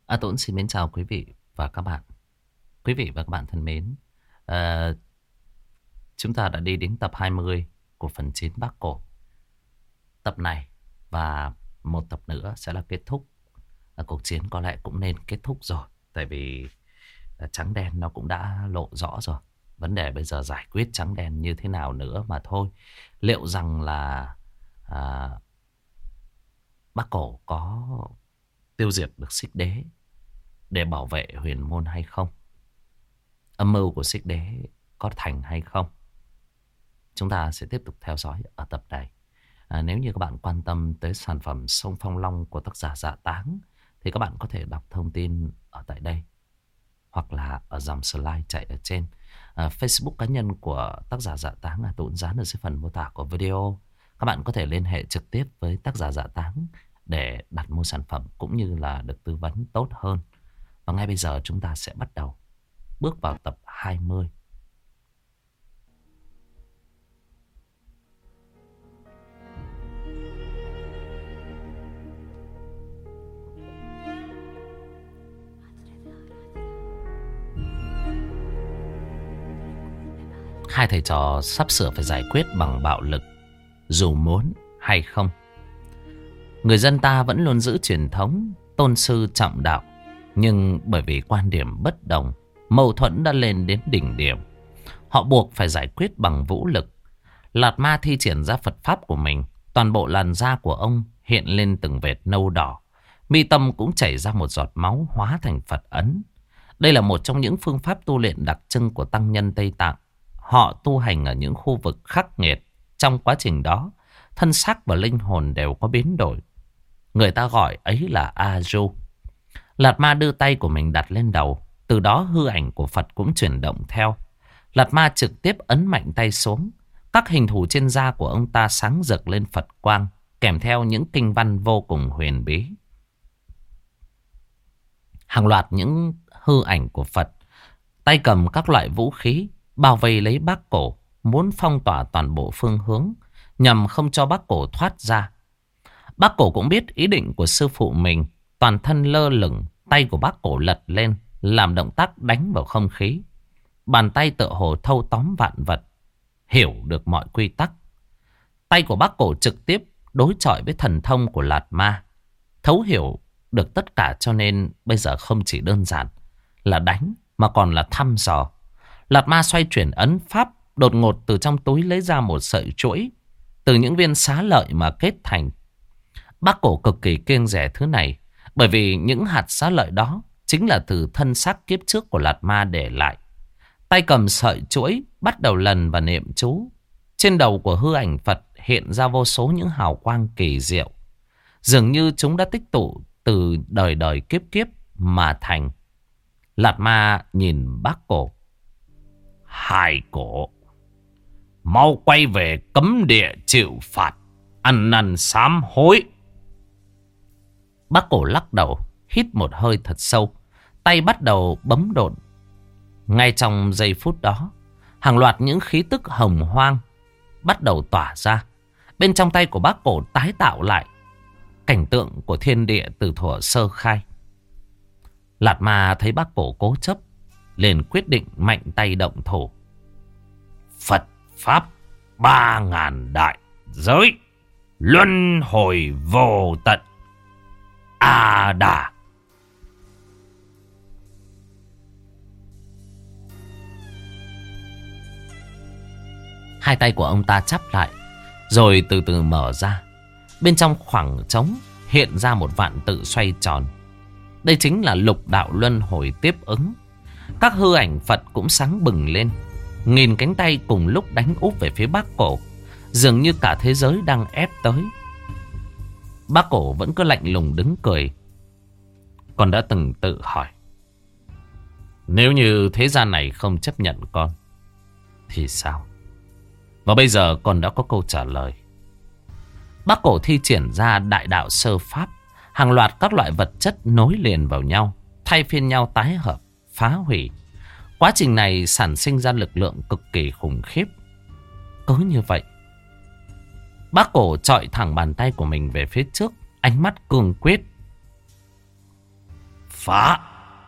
Tuấn xin mến chào quý vị và các bạn. Quý vị và các bạn thân mến, à, chúng ta đã đi đến tập 20 của phần 9 Bác Cổ. Tập này và một tập nữa sẽ là kết thúc. Cuộc chiến có lẽ cũng nên kết thúc rồi. Tại vì trắng đen nó cũng đã lộ rõ rồi. Vấn đề bây giờ giải quyết trắng đen như thế nào nữa mà thôi. Liệu rằng là à, Bác Cổ có tiêu diệt được Xích Đế để bảo vệ huyền môn hay không? Âm mưu của Xích Đế có thành hay không? Chúng ta sẽ tiếp tục theo dõi ở tập này. Nếu như các bạn quan tâm tới sản phẩm Sông Phong Long của tác giả Dạ Táng thì các bạn có thể đọc thông tin ở tại đây hoặc là ở dòng slide chạy ở trên. Facebook cá nhân của tác giả Dạ Táng là tôi dán ở dưới phần mô tả của video. Các bạn có thể liên hệ trực tiếp với tác giả Dạ Táng để đặt mua sản phẩm cũng như là được tư vấn tốt hơn. Và ngay bây giờ chúng ta sẽ bắt đầu bước vào tập 20. Hai thầy trò sắp sửa phải giải quyết bằng bạo lực, dù muốn hay không. Người dân ta vẫn luôn giữ truyền thống tôn sư trọng đạo, nhưng bởi vì quan điểm bất đồng, mâu thuẫn đã lên đến đỉnh điểm. Họ buộc phải giải quyết bằng vũ lực. Lạt Ma thi triển ra Phật pháp của mình, toàn bộ làn da của ông hiện lên từng vệt nâu đỏ, mi tâm cũng chảy ra một giọt máu hóa thành Phật ấn. Đây là một trong những phương pháp tu luyện đặc trưng của tăng nhân Tây Tạng. Họ tu hành ở những khu vực khắc nghiệt. Trong quá trình đó, thân xác và linh hồn đều có biến đổi. Người ta gọi ấy là A-du. Lạt Ma đưa tay của mình đặt lên đầu. Từ đó hư ảnh của Phật cũng chuyển động theo. Lạt Ma trực tiếp ấn mạnh tay xuống. Các hình thù trên da của ông ta sáng rực lên Phật quang, kèm theo những kinh văn vô cùng huyền bí. Hàng loạt những hư ảnh của Phật, tay cầm các loại vũ khí, bao vây lấy Bác Cổ, muốn phong tỏa toàn bộ phương hướng, nhằm không cho Bác Cổ thoát ra. Bác Cổ cũng biết ý định của sư phụ mình, toàn thân lơ lửng, tay của Bác Cổ lật lên, làm động tác đánh vào không khí. Bàn tay tựa hồ thâu tóm vạn vật, hiểu được mọi quy tắc. Tay của Bác Cổ trực tiếp đối chọi với thần thông của Lạt Ma, thấu hiểu được tất cả, cho nên bây giờ không chỉ đơn giản là đánh mà còn là thăm dò. Lạt Ma xoay chuyển ấn pháp, đột ngột từ trong túi lấy ra một sợi chuỗi từ những viên xá lợi mà kết thành. Bác Cổ cực kỳ kiêng dè thứ này, bởi vì những hạt xá lợi đó chính là từ thân xác kiếp trước của Lạt Ma để lại. Tay cầm sợi chuỗi, bắt đầu lần và niệm chú. Trên đầu của hư ảnh Phật hiện ra vô số những hào quang kỳ diệu, dường như chúng đã tích tụ từ đời đời kiếp kiếp mà thành. Lạt Ma nhìn Bác Cổ. Hai cổ, mau quay về cấm địa chịu phạt, ăn năn sám hối. Bác Cổ lắc đầu, hít một hơi thật sâu, tay bắt đầu bấm độn. Ngay trong giây phút đó, hàng loạt những khí tức hồng hoang bắt đầu tỏa ra. Bên trong tay của Bác Cổ tái tạo lại cảnh tượng của thiên địa từ thuở sơ khai. Lạt Ma thấy Bác Cổ cố chấp, liền quyết định mạnh tay động thủ. Phật pháp 3.000 đại giới, luân hồi vô tận, A Đà. Hai tay của ông ta chắp lại, rồi từ từ mở ra. Bên trong khoảng trống hiện ra một vạn tự xoay tròn. Đây chính là lục đạo luân hồi tiếp ứng. Các hư ảnh Phật cũng sáng bừng lên, nghìn cánh tay cùng lúc đánh úp về phía Bác Cổ, dường như cả thế giới đang ép tới. Bác Cổ vẫn cứ lạnh lùng đứng cười. Con đã từng tự hỏi, nếu như thế gian này không chấp nhận con thì sao? Và bây giờ con đã có câu trả lời. Bác Cổ thi triển ra đại đạo sơ pháp. Hàng loạt các loại vật chất nối liền vào nhau, thay phiên nhau tái hợp, phá hủy. Quá trình này sản sinh ra lực lượng cực kỳ khủng khiếp. Cứ như vậy, Bác Cổ chọi thẳng bàn tay của mình về phía trước, ánh mắt cương quyết. Phá!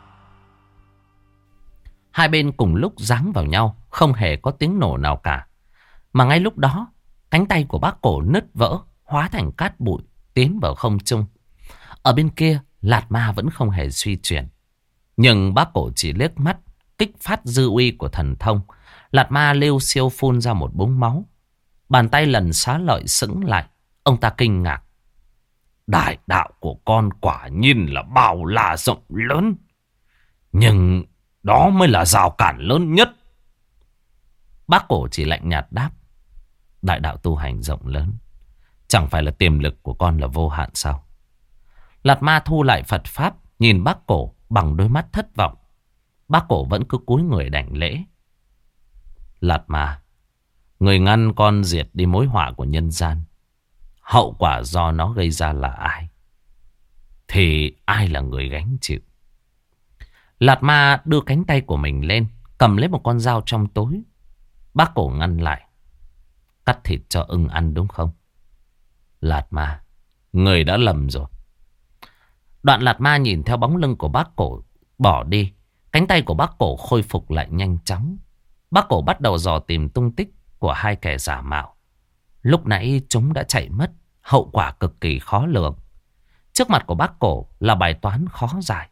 Hai bên cùng lúc giáng vào nhau, không hề có tiếng nổ nào cả. Mà ngay lúc đó, cánh tay của bác Cổ nứt vỡ, hóa thành cát bụi, tiến vào không trung. Ở bên kia, Lạt Ma vẫn không hề suy chuyển. Nhưng bác Cổ chỉ liếc mắt, kích phát dư uy của thần thông. Lạt Ma liêu siêu phun ra một búng máu. Bàn tay lần xá lợi sững lại. Ông ta kinh ngạc. Đại đạo của con quả nhiên là bao la rộng lớn. Nhưng đó mới là rào cản lớn nhất. Bác Cổ chỉ lạnh nhạt đáp. Đại đạo tu hành rộng lớn, chẳng phải là tiềm lực của con là vô hạn sao? Lạt Ma thu lại Phật Pháp, nhìn bác Cổ bằng đôi mắt thất vọng. Bác Cổ vẫn cứ cúi người đảnh lễ. Lạt Ma, người ngăn con diệt đi mối họa của nhân gian, hậu quả do nó gây ra là ai? Thì ai là người gánh chịu? Lạt Ma đưa cánh tay của mình lên, cầm lấy một con dao trong túi. Bác Cổ ngăn lại. Cắt thịt cho ưng ăn đúng không? Lạt Ma, người đã lầm rồi. Đoạn Lạt Ma nhìn theo bóng lưng của bác Cổ bỏ đi. Cánh tay của bác Cổ khôi phục lại nhanh chóng. Bác Cổ bắt đầu dò tìm tung tích của hai kẻ giả mạo. Lúc nãy chúng đã chạy mất, hậu quả cực kỳ khó lường. Trước mặt của bác Cổ là bài toán khó giải.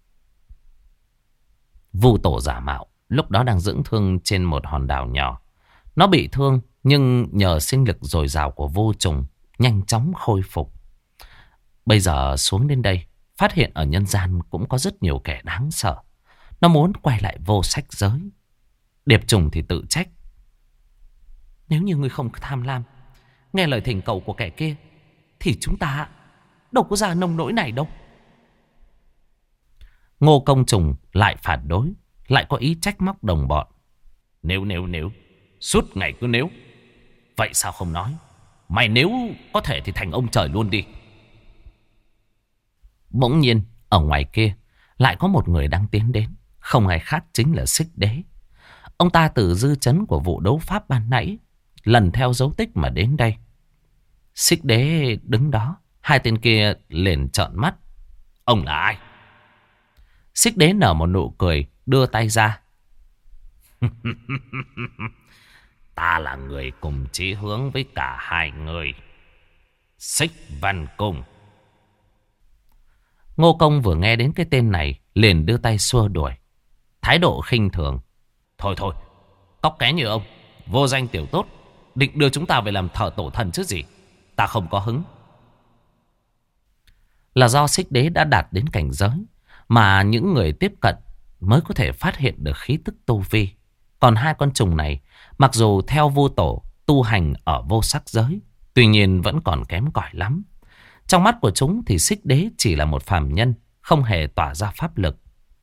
Vu tổ giả mạo lúc đó đang dưỡng thương trên một hòn đảo nhỏ. Nó bị thương nhưng nhờ sinh lực dồi dào của vô trùng nhanh chóng khôi phục. Bây giờ xuống đến đây, phát hiện ở nhân gian cũng có rất nhiều kẻ đáng sợ. Nó muốn quay lại vô sách giới. Điệp Trùng thì tự trách. Nếu như ngươi không tham lam, nghe lời thỉnh cầu của kẻ kia, thì chúng ta đâu có ra nông nỗi này đâu. Ngô Công Trùng lại phản đối, lại có ý trách móc đồng bọn. Nếu, suốt ngày cứ nếu. Vậy sao không nói? Mày nếu có thể thì thành ông trời luôn đi. Bỗng nhiên, ở ngoài kia, lại có một người đang tiến đến. Không ai khác chính là Xích Đế. Ông ta từ dư chấn của vụ đấu pháp ban nãy, lần theo dấu tích mà đến đây. Xích Đế đứng đó, hai tên kia liền trợn mắt. Ông là ai? Xích Đế nở một nụ cười, đưa tay ra. Ta là người cùng chí hướng với cả hai người. Xích Văn Cung. Ngô Công vừa nghe đến cái tên này, liền đưa tay xua đuổi. Thái độ khinh thường. Thôi, cóc ké như ông, vô danh tiểu tốt, định đưa chúng ta về làm thờ tổ thần chứ gì. Ta không có hứng. Là do Xích Đế đã đạt đến cảnh giới mà những người tiếp cận mới có thể phát hiện được khí tức tu vi. Còn hai con trùng này, mặc dù theo Vu tổ tu hành ở vô sắc giới, tuy nhiên vẫn còn kém cỏi lắm. Trong mắt của chúng thì Xích Đế chỉ là một phàm nhân, không hề tỏa ra pháp lực.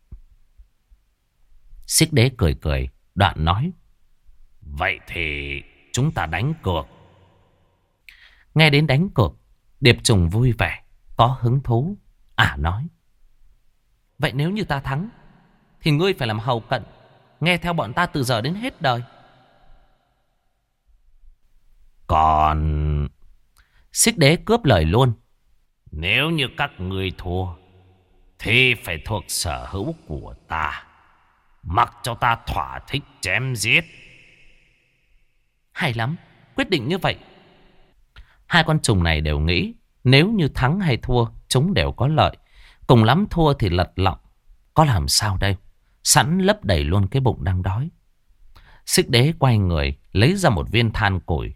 Xích Đế cười, đoạn nói. Vậy thì chúng ta đánh cược. Nghe đến đánh cược, Điệp Trùng vui vẻ, có hứng thú. Nói. Vậy nếu như ta thắng, thì ngươi phải làm hầu cận, nghe theo bọn ta từ giờ đến hết đời. Còn... Xích Đế cướp lời luôn. Nếu như các ngươi thua, thì phải thuộc sở hữu của ta, mặc cho ta thỏa thích chém giết. Hay lắm, quyết định như vậy. Hai con trùng này đều nghĩ, nếu như thắng hay thua, chúng đều có lợi. Cùng lắm thua thì lật lọng, có làm sao đây? Sẵn lấp đầy luôn cái bụng đang đói. Xích Đế quay người, lấy ra một viên than củi.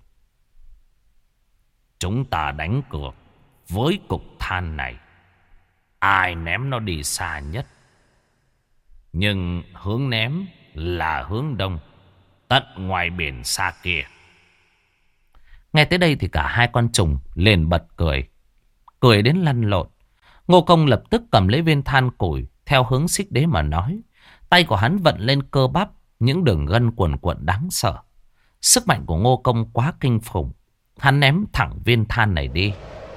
Chúng ta đánh cược với cục than này, ai ném nó đi xa nhất. Nhưng hướng ném là hướng đông, tận ngoài biển xa kia. Nghe tới đây thì cả hai con trùng liền bật cười, cười đến lăn lộn. Ngô Công lập tức cầm lấy viên than củi theo hướng Xích Đế mà nói. Tay của hắn vận lên cơ bắp, những đường gân cuồn cuộn đáng sợ. Sức mạnh của Ngô Công quá kinh khủng. Hắn ném thẳng viên than này đi.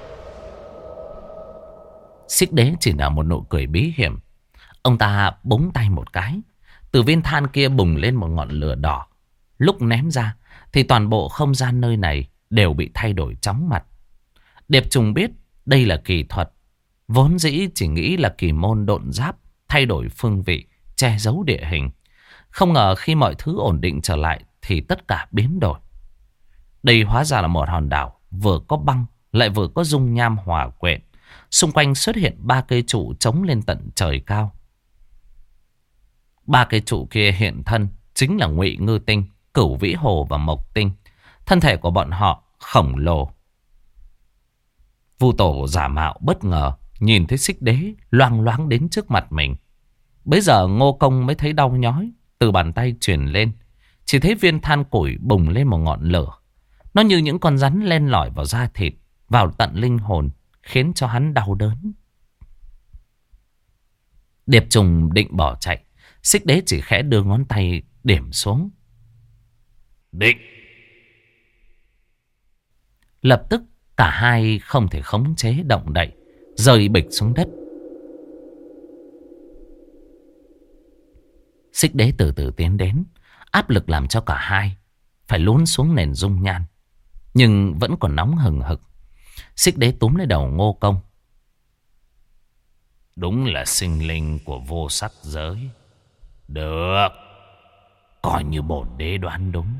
Xích Đế chỉ là một nụ cười bí hiểm. Ông ta búng tay một cái, từ viên than kia bùng lên một ngọn lửa đỏ. Lúc ném ra thì toàn bộ không gian nơi này đều bị thay đổi chóng mặt. Điệp Trùng biết đây là kỳ thuật, vốn dĩ chỉ nghĩ là kỳ môn độn giáp, thay đổi phương vị, che giấu địa hình. Không ngờ khi mọi thứ ổn định trở lại thì tất cả biến đổi. Đây hóa ra là một hòn đảo vừa có băng lại vừa có dung nham hòa quyện. Xung quanh xuất hiện 3 cây trụ chống lên tận trời cao. 3 cây trụ kia hiện thân chính là Ngụy Ngư Tinh, Cửu Vĩ Hồ và Mộc Tinh. Thân thể của bọn họ khổng lồ. Vu Tổ giả mạo bất ngờ nhìn thấy Xích Đế loang loáng đến trước mặt mình. Bấy giờ Ngô Công mới thấy đau nhói, từ bàn tay truyền lên. Chỉ thấy viên than củi bùng lên một ngọn lửa. Nó như những con rắn len lỏi vào da thịt, vào tận linh hồn, khiến cho hắn đau đớn. Điệp Trùng định bỏ chạy, Xích Đế chỉ khẽ đưa ngón tay điểm xuống. Định. Lập tức cả hai không thể khống chế động đậy, rơi bịch xuống đất. Xích Đế từ từ tiến đến, áp lực làm cho cả hai phải lún xuống nền dung nhan, nhưng vẫn còn nóng hừng hực. Xích Đế túm lấy đầu Ngô Công. Đúng là sinh linh của vô sắc giới. Được, coi như bổn đế đoán đúng.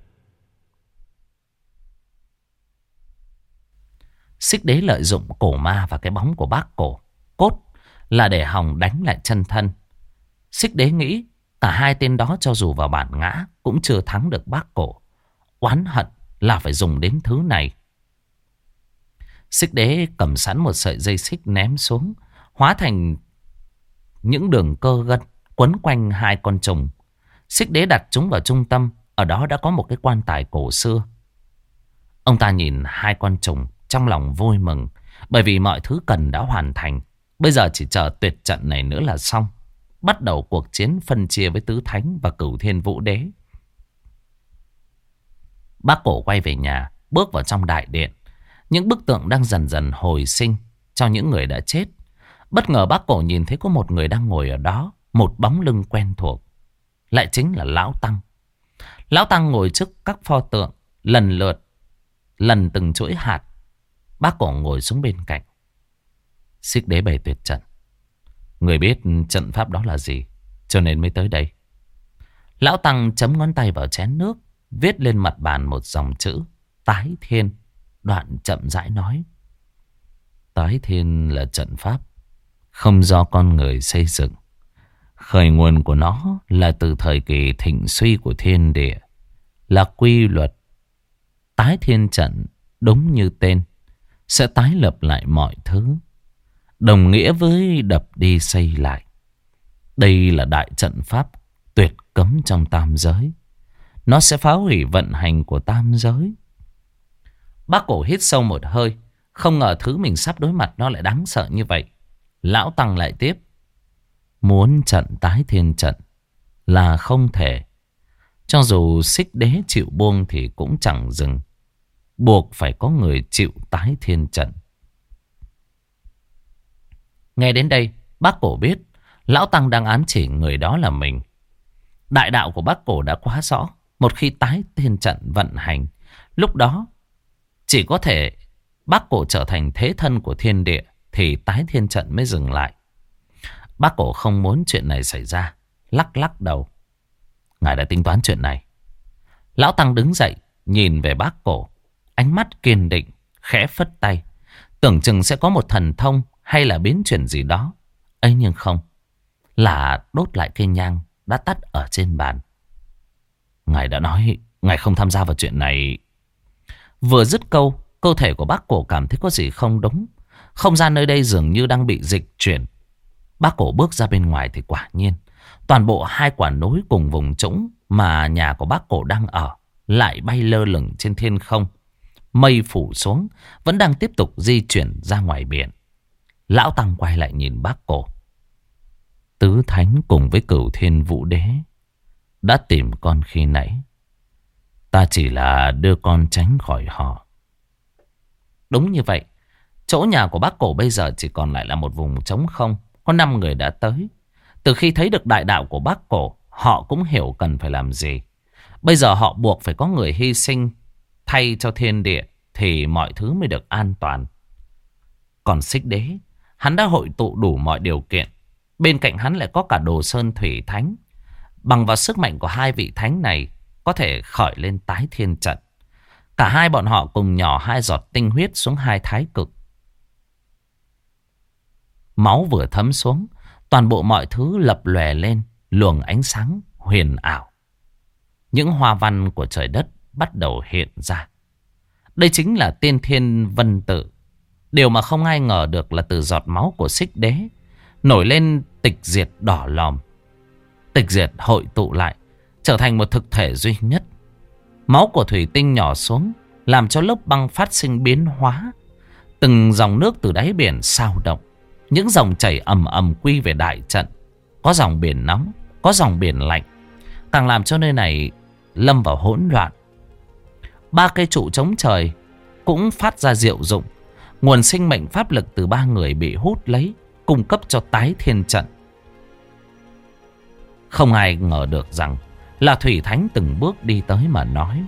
Xích Đế lợi dụng cổ ma và cái bóng của bác cổ cốt là để hòng đánh lại chân thân. Xích Đế nghĩ cả hai tên đó cho dù vào bản ngã cũng chưa thắng được bác cổ. Oán hận là phải dùng đến thứ này. Xích Đế cầm sẵn một sợi dây xích ném xuống, hóa thành những đường cơ gân quấn quanh hai con trùng. Xích Đế đặt chúng vào trung tâm, ở đó đã có một cái quan tài cổ xưa. Ông ta nhìn hai con trùng trong lòng vui mừng, bởi vì mọi thứ cần đã hoàn thành. Bây giờ chỉ chờ tuyệt trận này nữa là xong. Bắt đầu cuộc chiến phân chia với Tứ Thánh và Cửu Thiên Vũ Đế. Bác cổ quay về nhà, bước vào trong đại điện. Những bức tượng đang dần dần hồi sinh cho những người đã chết. Bất ngờ bác cổ nhìn thấy có một người đang ngồi ở đó, một bóng lưng quen thuộc. Lại chính là Lão Tăng. Lão Tăng ngồi trước các pho tượng, lần lượt lần từng chuỗi hạt. Bác cổ ngồi xuống bên cạnh. Xích Đế bày tuyệt trận. Người biết trận pháp đó là gì, cho nên mới tới đây. Lão Tăng chấm ngón tay vào chén nước, viết lên mặt bàn một dòng chữ Tái Thiên. Đoạn chậm rãi nói. Tái Thiên là trận pháp không do con người xây dựng. Khởi nguồn của nó là từ thời kỳ thịnh suy của thiên địa, là quy luật. Tái Thiên trận đúng như tên, sẽ tái lập lại mọi thứ, đồng nghĩa với đập đi xây lại. Đây là đại trận pháp tuyệt cấm trong tam giới. Nó sẽ phá hủy vận hành của tam giới. Bác cổ hít sâu một hơi. Không ngờ thứ mình sắp đối mặt nó lại đáng sợ như vậy. Lão Tăng lại tiếp. Muốn trận Tái Thiên trận là không thể. Cho dù Xích Đế chịu buông thì cũng chẳng dừng. Buộc phải có người chịu Tái Thiên trận. Nghe đến đây, bác cổ biết Lão Tăng đang ám chỉ người đó là mình. Đại đạo của bác cổ đã quá rõ. Một khi Tái Thiên trận vận hành, lúc đó chỉ có thể bác cổ trở thành thế thân của thiên địa thì Tái Thiên trận mới dừng lại. Bác cổ không muốn chuyện này xảy ra, lắc lắc đầu. Ngài đã tính toán chuyện này. Lão Tăng đứng dậy, nhìn về bác cổ, ánh mắt kiên định, khẽ phất tay. Tưởng chừng sẽ có một thần thông hay là biến chuyển gì đó. Ấy nhưng không, là đốt lại cây nhang đã tắt ở trên bàn. Ngài đã nói ngài không tham gia vào chuyện này. Vừa dứt câu, cơ thể của bác cổ cảm thấy có gì không đúng. Không gian nơi đây dường như đang bị dịch chuyển. Bác cổ bước ra bên ngoài thì quả nhiên toàn bộ hai quả núi cùng vùng trũng mà nhà của bác cổ đang ở lại bay lơ lửng trên thiên không. Mây phủ xuống, vẫn đang tiếp tục di chuyển ra ngoài biển. Lão Tăng quay lại nhìn bác cổ. Tứ Thánh cùng với Cửu Thiên Vũ Đế đã tìm con khi nãy. Ta chỉ là đưa con tránh khỏi họ. Đúng như vậy. Chỗ nhà của bác cổ bây giờ chỉ còn lại là một vùng trống không. Có 5 người đã tới. Từ khi thấy được đại đạo của bác cổ, họ cũng hiểu cần phải làm gì. Bây giờ họ buộc phải có người hy sinh thay cho thiên địa thì mọi thứ mới được an toàn. Còn Xích Đế, hắn đã hội tụ đủ mọi điều kiện. Bên cạnh hắn lại có cả Đồ Sơn Thủy Thánh. Bằng vào sức mạnh của hai vị thánh này, có thể khởi lên tái thiên trận. Cả hai bọn họ cùng nhỏ 2 giọt tinh huyết xuống 2 thái cực. Máu vừa thấm xuống, toàn bộ mọi thứ lập lòe lên luồng ánh sáng huyền ảo. Những hoa văn của trời đất bắt đầu hiện ra. Đây chính là tiên thiên vân tự. Điều mà không ai ngờ được là từ giọt máu của Xích Đế nổi lên tịch diệt đỏ lòm. Tịch diệt hội tụ lại, trở thành một thực thể duy nhất. Máu của thủy tinh nhỏ xuống, làm cho lớp băng phát sinh biến hóa. Từng dòng nước từ đáy biển sao động. Những dòng chảy ầm ầm quy về đại trận. Có dòng biển nóng, có dòng biển lạnh, càng làm cho nơi này lâm vào hỗn loạn. 3 cây trụ chống trời cũng phát ra diệu dụng. Nguồn sinh mệnh pháp lực từ 3 người bị hút lấy, cung cấp cho tái thiên trận. Không ai ngờ được rằng là Thủy Thánh từng bước đi tới mà nói: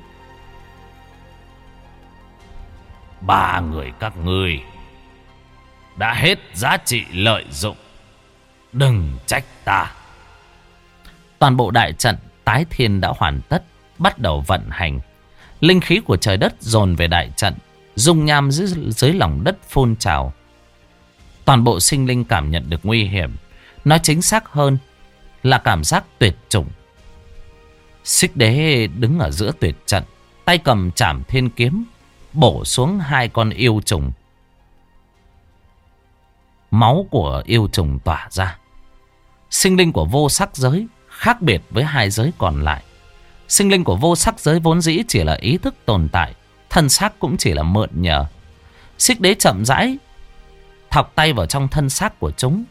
3 người các ngươi đã hết giá trị lợi dụng, đừng trách ta. Toàn bộ đại trận tái thiên đã hoàn tất, bắt đầu vận hành. Linh khí của trời đất dồn về đại trận, dung nham dưới lòng đất phun trào. Toàn bộ sinh linh cảm nhận được nguy hiểm, nói chính xác hơn là cảm giác tuyệt chủng. Xích Đế đứng ở giữa tuyệt trận, tay cầm trảm thiên kiếm, bổ xuống 2 con yêu trùng. Máu của yêu trùng tỏa ra. Sinh linh của vô sắc giới khác biệt với 2 giới còn lại. Sinh linh của vô sắc giới vốn dĩ chỉ là ý thức tồn tại, thân xác cũng chỉ là mượn nhờ. Xích Đế chậm rãi thọc tay vào trong thân xác của chúng.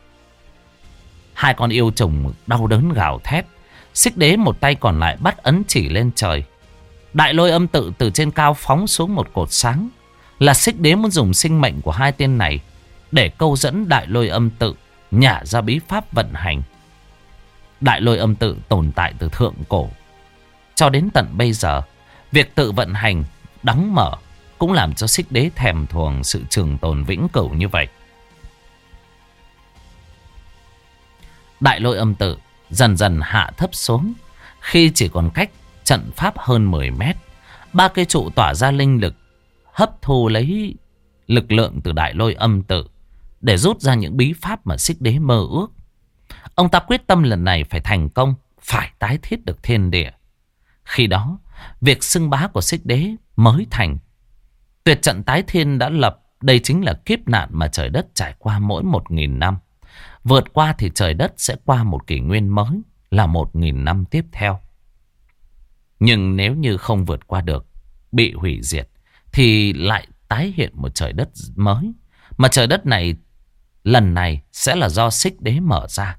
2 con yêu trùng đau đớn gào thét. Xích Đế một tay còn lại bắt ấn chỉ lên trời. Đại lôi âm tự từ trên cao phóng xuống một cột sáng. Là Xích Đế muốn dùng sinh mệnh của 2 tên này để câu dẫn đại lôi âm tự nhả ra bí pháp vận hành. Đại lôi âm tự tồn tại từ thượng cổ cho đến tận bây giờ. Việc tự vận hành, đóng mở cũng làm cho Xích Đế thèm thuồng sự trường tồn vĩnh cửu như vậy. Đại lôi âm tự dần dần hạ thấp xuống. Khi chỉ còn cách trận pháp hơn 10 mét, 3 cây trụ tỏa ra linh lực, hấp thu lấy lực lượng từ đại lôi âm tự để rút ra những bí pháp mà Xích Đế mơ ước. Ông ta quyết tâm lần này phải thành công, phải tái thiết được thiên địa. Khi đó, việc xưng bá của Xích Đế mới thành. Tuyệt trận tái thiên đã lập. Đây chính là kiếp nạn mà trời đất trải qua mỗi 1000 năm. Vượt qua thì trời đất sẽ qua một kỷ nguyên mới, là 1000 năm tiếp theo. Nhưng nếu như không vượt qua được, bị hủy diệt, thì lại tái hiện một trời đất mới. Mà trời đất này lần này sẽ là do Xích Đế mở ra.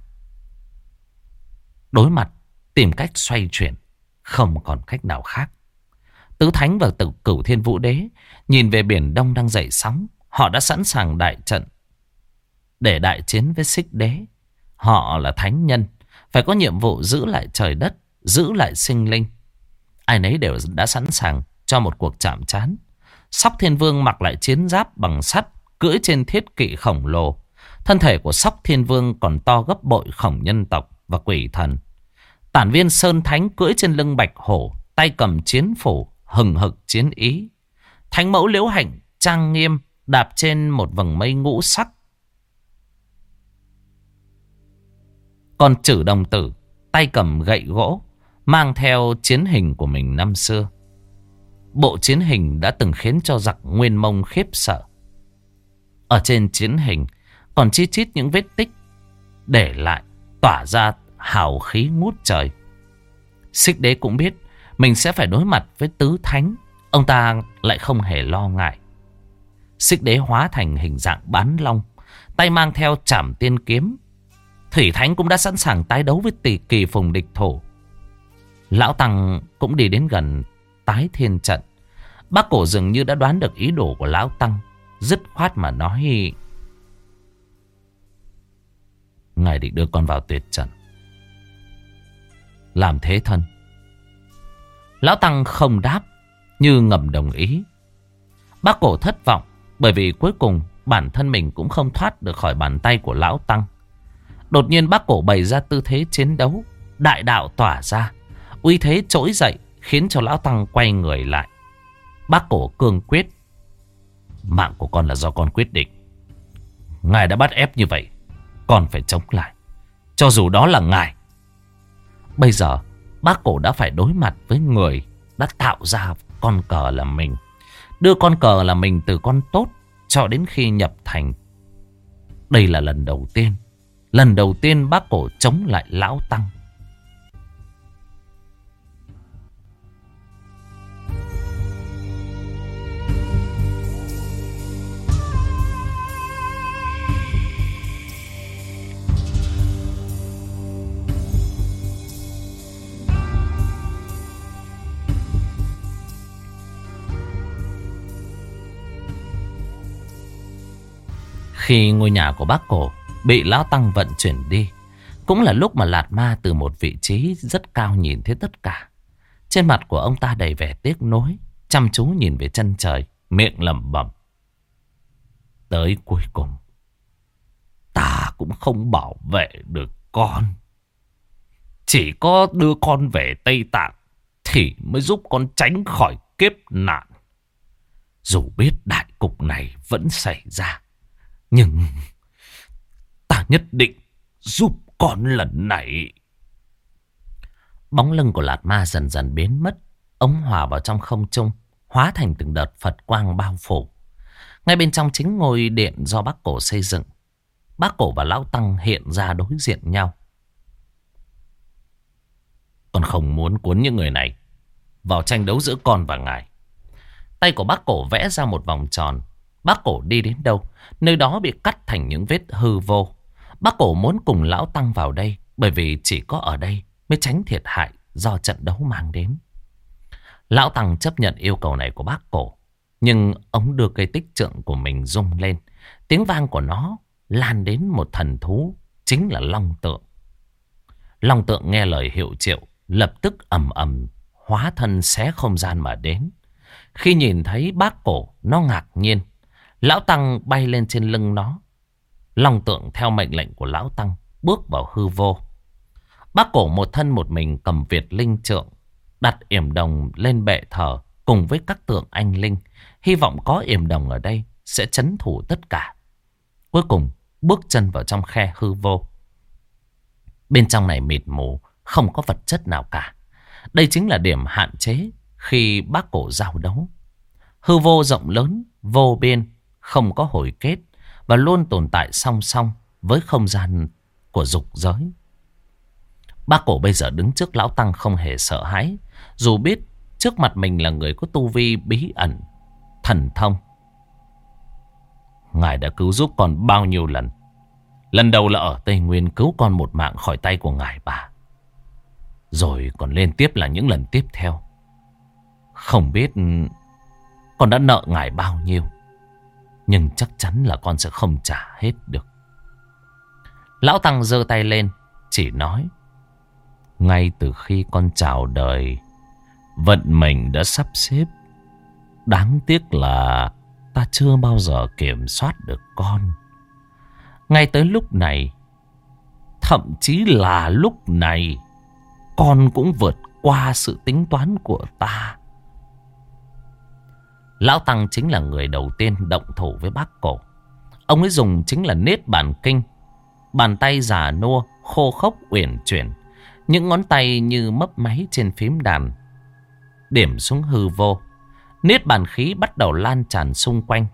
Đối mặt, tìm cách xoay chuyển, không còn cách nào khác. Tứ Thánh và Cửu Thiên Vũ Đế nhìn về biển đông đang dậy sóng. Họ đã sẵn sàng đại trận để đại chiến với Xích Đế. Họ là thánh nhân, phải có nhiệm vụ giữ lại trời đất, giữ lại sinh linh. Ai nấy đều đã sẵn sàng cho một cuộc chạm trán. Sóc Thiên Vương mặc lại chiến giáp bằng sắt, cưỡi trên thiết kỵ khổng lồ. Thân thể của Sóc Thiên Vương còn to gấp bội Khổng Nhân Tộc và Quỷ Thần. Tản Viên Sơn Thánh cưỡi trên lưng bạch hổ, tay cầm chiến phủ, hừng hực chiến ý. Thánh mẫu Liễu Hạnh trang nghiêm đạp trên một vầng mây ngũ sắc. Còn Trử Đồng Tử tay cầm gậy gỗ, mang theo chiến hình của mình năm xưa. Bộ chiến hình đã từng khiến cho giặc Nguyên Mông khiếp sợ. Ở trên chiến hình còn chi chít những vết tích để lại, tỏa ra hào khí ngút trời. Xích Đế cũng biết mình sẽ phải đối mặt với Tứ Thánh. Ông ta lại không hề lo ngại. Xích Đế hóa thành hình dạng bán long, tay mang theo trảm tiên kiếm. Thủy Thánh cũng đã sẵn sàng tái đấu với tỷ kỳ phùng địch thủ. Lão Tăng cũng đi đến gần tái thiên trận. Bác Cổ dường như đã đoán được ý đồ của Lão Tăng, dứt khoát mà nói: ngài định đưa con vào tuyệt trận, làm thế thân. Lão Tăng không đáp, như ngầm đồng ý. Bác Cổ thất vọng, bởi vì cuối cùng bản thân mình cũng không thoát được khỏi bàn tay của Lão Tăng. Đột nhiên bác cổ bày ra tư thế chiến đấu. Đại đạo tỏa ra, uy thế trỗi dậy, khiến cho lão tăng quay người lại. Bác cổ cương quyết: mạng của con là do con quyết định. Ngài đã bắt ép như vậy, con phải chống lại, cho dù đó là ngài. Bây giờ bác cổ đã phải đối mặt với người đã tạo ra con cờ là mình, đưa con cờ là mình từ con tốt cho đến khi nhập thành. Đây là lần đầu tiên bác cổ chống lại lão tăng. Khi ngôi nhà của bác cổ bị lão tăng vận chuyển đi, cũng là lúc mà Lạt Ma từ một vị trí rất cao nhìn thấy tất cả. Trên mặt của ông ta đầy vẻ tiếc nuối, chăm chú nhìn về chân trời, miệng lẩm bẩm: tới cuối cùng ta cũng không bảo vệ được con. Chỉ có đưa con về Tây Tạng thì mới giúp con tránh khỏi kiếp nạn. Dù biết đại cục này vẫn xảy ra, nhưng ta nhất định giúp con lần này. Bóng lưng của Lạt Ma dần dần biến mất. Ống hòa vào trong không trung, hóa thành từng đợt Phật quang bao phủ. Ngay bên trong chính ngôi điện do bác cổ xây dựng, bác cổ và lão tăng hiện ra đối diện nhau. Con không muốn cuốn những người này vào tranh đấu giữa con và ngài. Tay của bác cổ vẽ ra một vòng tròn. Bác cổ đi đến đâu, nơi đó bị cắt thành những vết hư vô. Bác cổ muốn cùng lão tăng vào đây, bởi vì chỉ có ở đây mới tránh thiệt hại do trận đấu mang đến. Lão tăng chấp nhận yêu cầu này của bác cổ, nhưng ông đưa cây tích trượng của mình rung lên. Tiếng vang của nó lan đến một thần thú, chính là Long Tượng. Long Tượng nghe lời hiệu triệu, lập tức ầm ầm hóa thân xé không gian mà đến. Khi nhìn thấy bác cổ, nó ngạc nhiên. Lão tăng bay lên trên lưng nó. Long Tượng theo mệnh lệnh của lão tăng bước vào hư vô. Bác cổ một thân một mình cầm Việt linh trượng, đặt yểm đồng lên bệ thờ cùng với các tượng anh linh, hy vọng có yểm đồng ở đây sẽ trấn thủ tất cả. Cuối cùng bước chân vào trong khe hư vô. Bên trong này mịt mù, không có vật chất nào cả. Đây chính là điểm hạn chế khi bác cổ giao đấu. Hư vô rộng lớn, vô biên, không có hồi kết và luôn tồn tại song song với không gian của dục giới. Bác cổ bây giờ đứng trước lão tăng không hề sợ hãi, dù biết trước mặt mình là người có tu vi bí ẩn, thần thông. Ngài đã cứu giúp con bao nhiêu lần. Lần đầu là ở Tây Nguyên cứu con một mạng khỏi tay của ngài bà, rồi còn liên tiếp là những lần tiếp theo. Không biết con đã nợ ngài bao nhiêu, nhưng chắc chắn là con sẽ không trả hết được. Lão tăng giơ tay lên, chỉ nói: ngay từ khi con chào đời, vận mệnh đã sắp xếp. Đáng tiếc là ta chưa bao giờ kiểm soát được con. Ngay tới lúc này, thậm chí là lúc này, con cũng vượt qua sự tính toán của ta. Lão tăng chính là người đầu tiên động thủ với bác cổ. Ông ấy dùng chính là Niết Bàn Kinh. Bàn tay già nua, khô khốc uyển chuyển, những ngón tay như mấp máy trên phím đàn. Điểm xuống hư vô, Niết Bàn khí bắt đầu lan tràn xung quanh.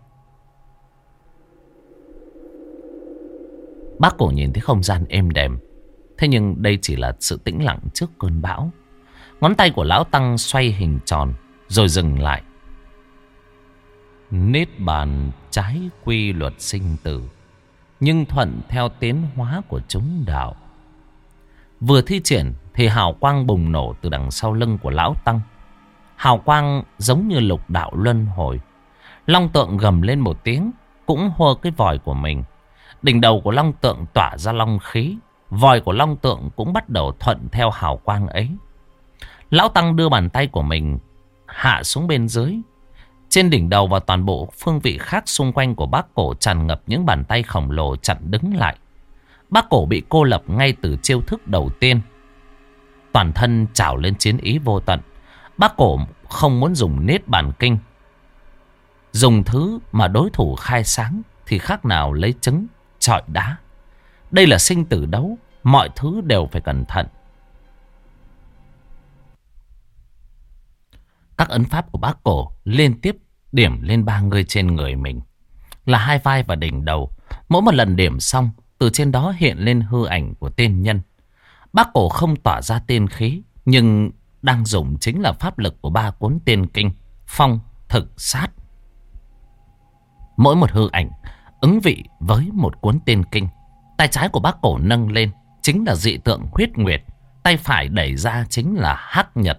Bác cổ nhìn thấy không gian êm đềm. Thế nhưng đây chỉ là sự tĩnh lặng trước cơn bão. Ngón tay của lão tăng xoay hình tròn rồi dừng lại. Niết bàn trái quy luật sinh tử, nhưng thuận theo tiến hóa của chúng đạo. Vừa thi triển thì hào quang bùng nổ từ đằng sau lưng của lão tăng. Hào quang giống như lục đạo luân hồi. Long Tượng gầm lên một tiếng, cũng hô cái vòi của mình. Đỉnh đầu của Long Tượng tỏa ra long khí. Vòi của Long Tượng cũng bắt đầu thuận theo hào quang ấy. Lão tăng đưa bàn tay của mình hạ xuống bên dưới. Trên đỉnh đầu và toàn bộ phương vị khác xung quanh của bác cổ tràn ngập những bàn tay khổng lồ chặn đứng lại. Bác Cổ bị cô lập ngay từ chiêu thức đầu tiên. Toàn thân trào lên chiến ý vô tận. Bác Cổ không muốn dùng Niết Bàn Kinh. Dùng thứ mà đối thủ khai sáng thì khác nào lấy trứng chọi đá. Đây là sinh tử đấu, mọi thứ đều phải cẩn thận. Các ấn pháp của bác Cổ liên tiếp điểm lên 3 người trên người mình, là 2 vai và đỉnh đầu. Mỗi một lần điểm xong, từ trên đó hiện lên hư ảnh của tiên nhân. Bác Cổ không tỏa ra tiên khí, nhưng đang dùng chính là pháp lực của 3 cuốn tiên kinh: phong, thực, sát. Mỗi một hư ảnh ứng vị với một cuốn tiên kinh. Tay trái của bác Cổ nâng lên chính là dị tượng huyết nguyệt, tay phải đẩy ra chính là hắc nhật.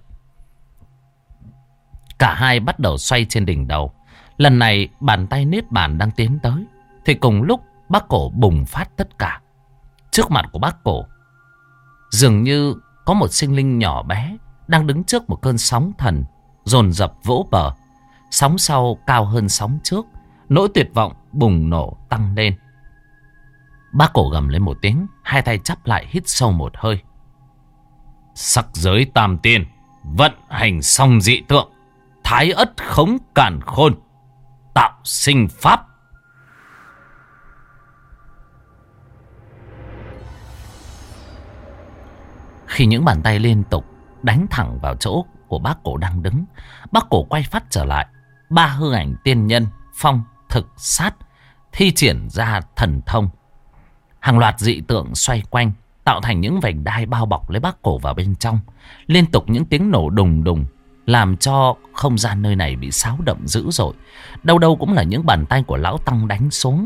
Cả hai bắt đầu xoay trên đỉnh đầu. Lần này bàn tay Niết Bàn đang tiến tới, thì cùng lúc bác Cổ bùng phát tất cả. Trước mặt của bác Cổ dường như có một sinh linh nhỏ bé đang đứng trước một cơn sóng thần dồn dập vỗ bờ. Sóng sau cao hơn sóng trước, nỗi tuyệt vọng bùng nổ tăng lên. Bác Cổ gầm lên một tiếng, hai tay chắp lại hít sâu một hơi. Sắc giới tam tiên, vận hành song dị tượng, thái ất khống càn khôn, tạo sinh pháp. Khi những bàn tay liên tục đánh thẳng vào chỗ của bác Cổ đang đứng, bác Cổ quay phát trở lại. 3 hư ảnh tiên nhân phong, thực, sát thi triển ra thần thông. Hàng loạt dị tượng xoay quanh, tạo thành những vành đai bao bọc lấy bác Cổ vào bên trong. Liên tục những tiếng nổ đùng đùng làm cho không gian nơi này bị xáo động dữ dội. Đâu đâu cũng là những bàn tay của lão tăng đánh xuống.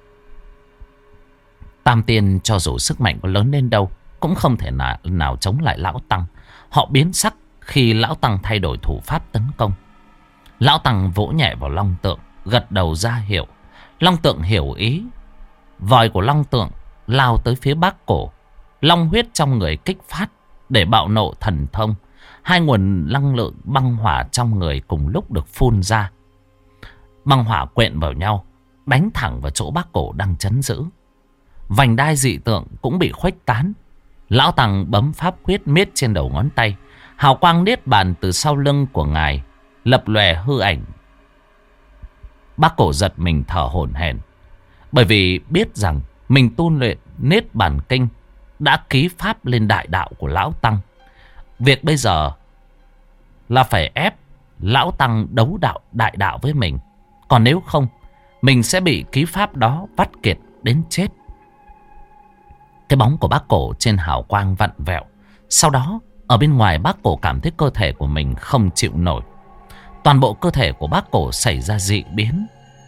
Tam tiên cho dù sức mạnh có lớn đến đâu cũng không thể nào chống lại lão tăng. Họ biến sắc khi lão tăng thay đổi thủ pháp tấn công. Lão tăng vỗ nhẹ vào long tượng, gật đầu ra hiệu. Long tượng hiểu ý. Vòi của long tượng lao tới phía bác Cổ. Long huyết trong người kích phát để bạo nộ thần thông. 2 nguồn năng lượng băng hỏa trong người cùng lúc được phun ra. Băng hỏa quện vào nhau, đánh thẳng vào chỗ bác Cổ đang trấn giữ. Vành đai dị tượng cũng bị khuếch tán. Lão tăng bấm pháp quyết miết trên đầu ngón tay. Hào quang Niết Bàn từ sau lưng của ngài lập lòe hư ảnh. Bác Cổ giật mình thở hổn hển, bởi vì biết rằng mình tu luyện Niết Bàn Kinh đã ký pháp lên đại đạo của lão tăng. Việc bây giờ là phải ép lão tăng đấu đạo đại đạo với mình. Còn nếu không, mình sẽ bị ký pháp đó vắt kiệt đến chết. Cái bóng của bác Cổ trên hào quang vặn vẹo. Sau đó, ở bên ngoài bác Cổ cảm thấy cơ thể của mình không chịu nổi. Toàn bộ cơ thể của bác Cổ xảy ra dị biến.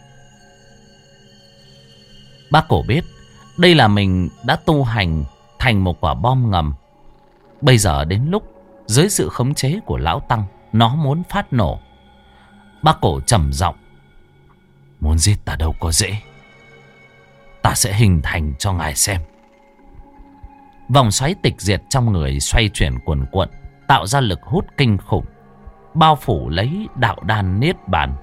Bác Cổ biết đây là mình đã tu hành thành một quả bom ngầm. Bây giờ đến lúc dưới sự khống chế của lão tăng, nó muốn phát nổ. Bác Cổ trầm giọng: muốn giết ta đâu có dễ. Ta sẽ hình thành cho ngài xem. Vòng xoáy tịch diệt trong người xoay chuyển cuồn cuộn, tạo ra lực hút kinh khủng, bao phủ lấy đạo đan Niết Bàn.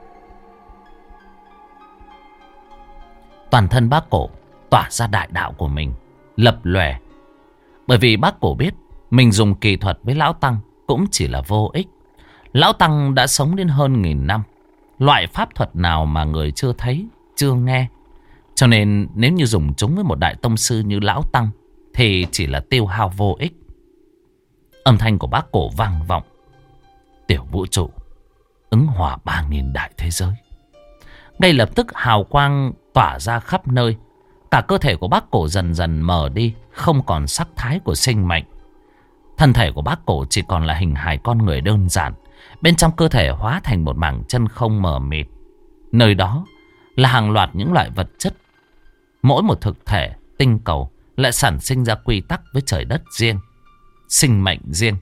Toàn thân bác Cổ tỏa ra đại đạo của mình, lập lòe. Bởi vì bác Cổ biết mình dùng kỳ thuật với lão tăng cũng chỉ là vô ích. Lão tăng đã sống đến hơn 1000 năm. Loại pháp thuật nào mà người chưa thấy, chưa nghe. Cho nên nếu như dùng chúng với một đại tông sư như lão tăng thì chỉ là tiêu hao vô ích. Âm thanh của bác Cổ vang vọng: tiểu vũ trụ ứng hòa 3000 đại thế giới. Ngay lập tức hào quang tỏa ra khắp nơi. Cả cơ thể của bác Cổ dần dần mờ đi, không còn sắc thái của sinh mệnh. Thân thể của bác Cổ chỉ còn là hình hài con người đơn giản. Bên trong cơ thể hóa thành một mảng chân không mờ mịt. Nơi đó là hàng loạt những loại vật chất. Mỗi một thực thể, tinh cầu lại sản sinh ra quy tắc với trời đất riêng, sinh mệnh riêng.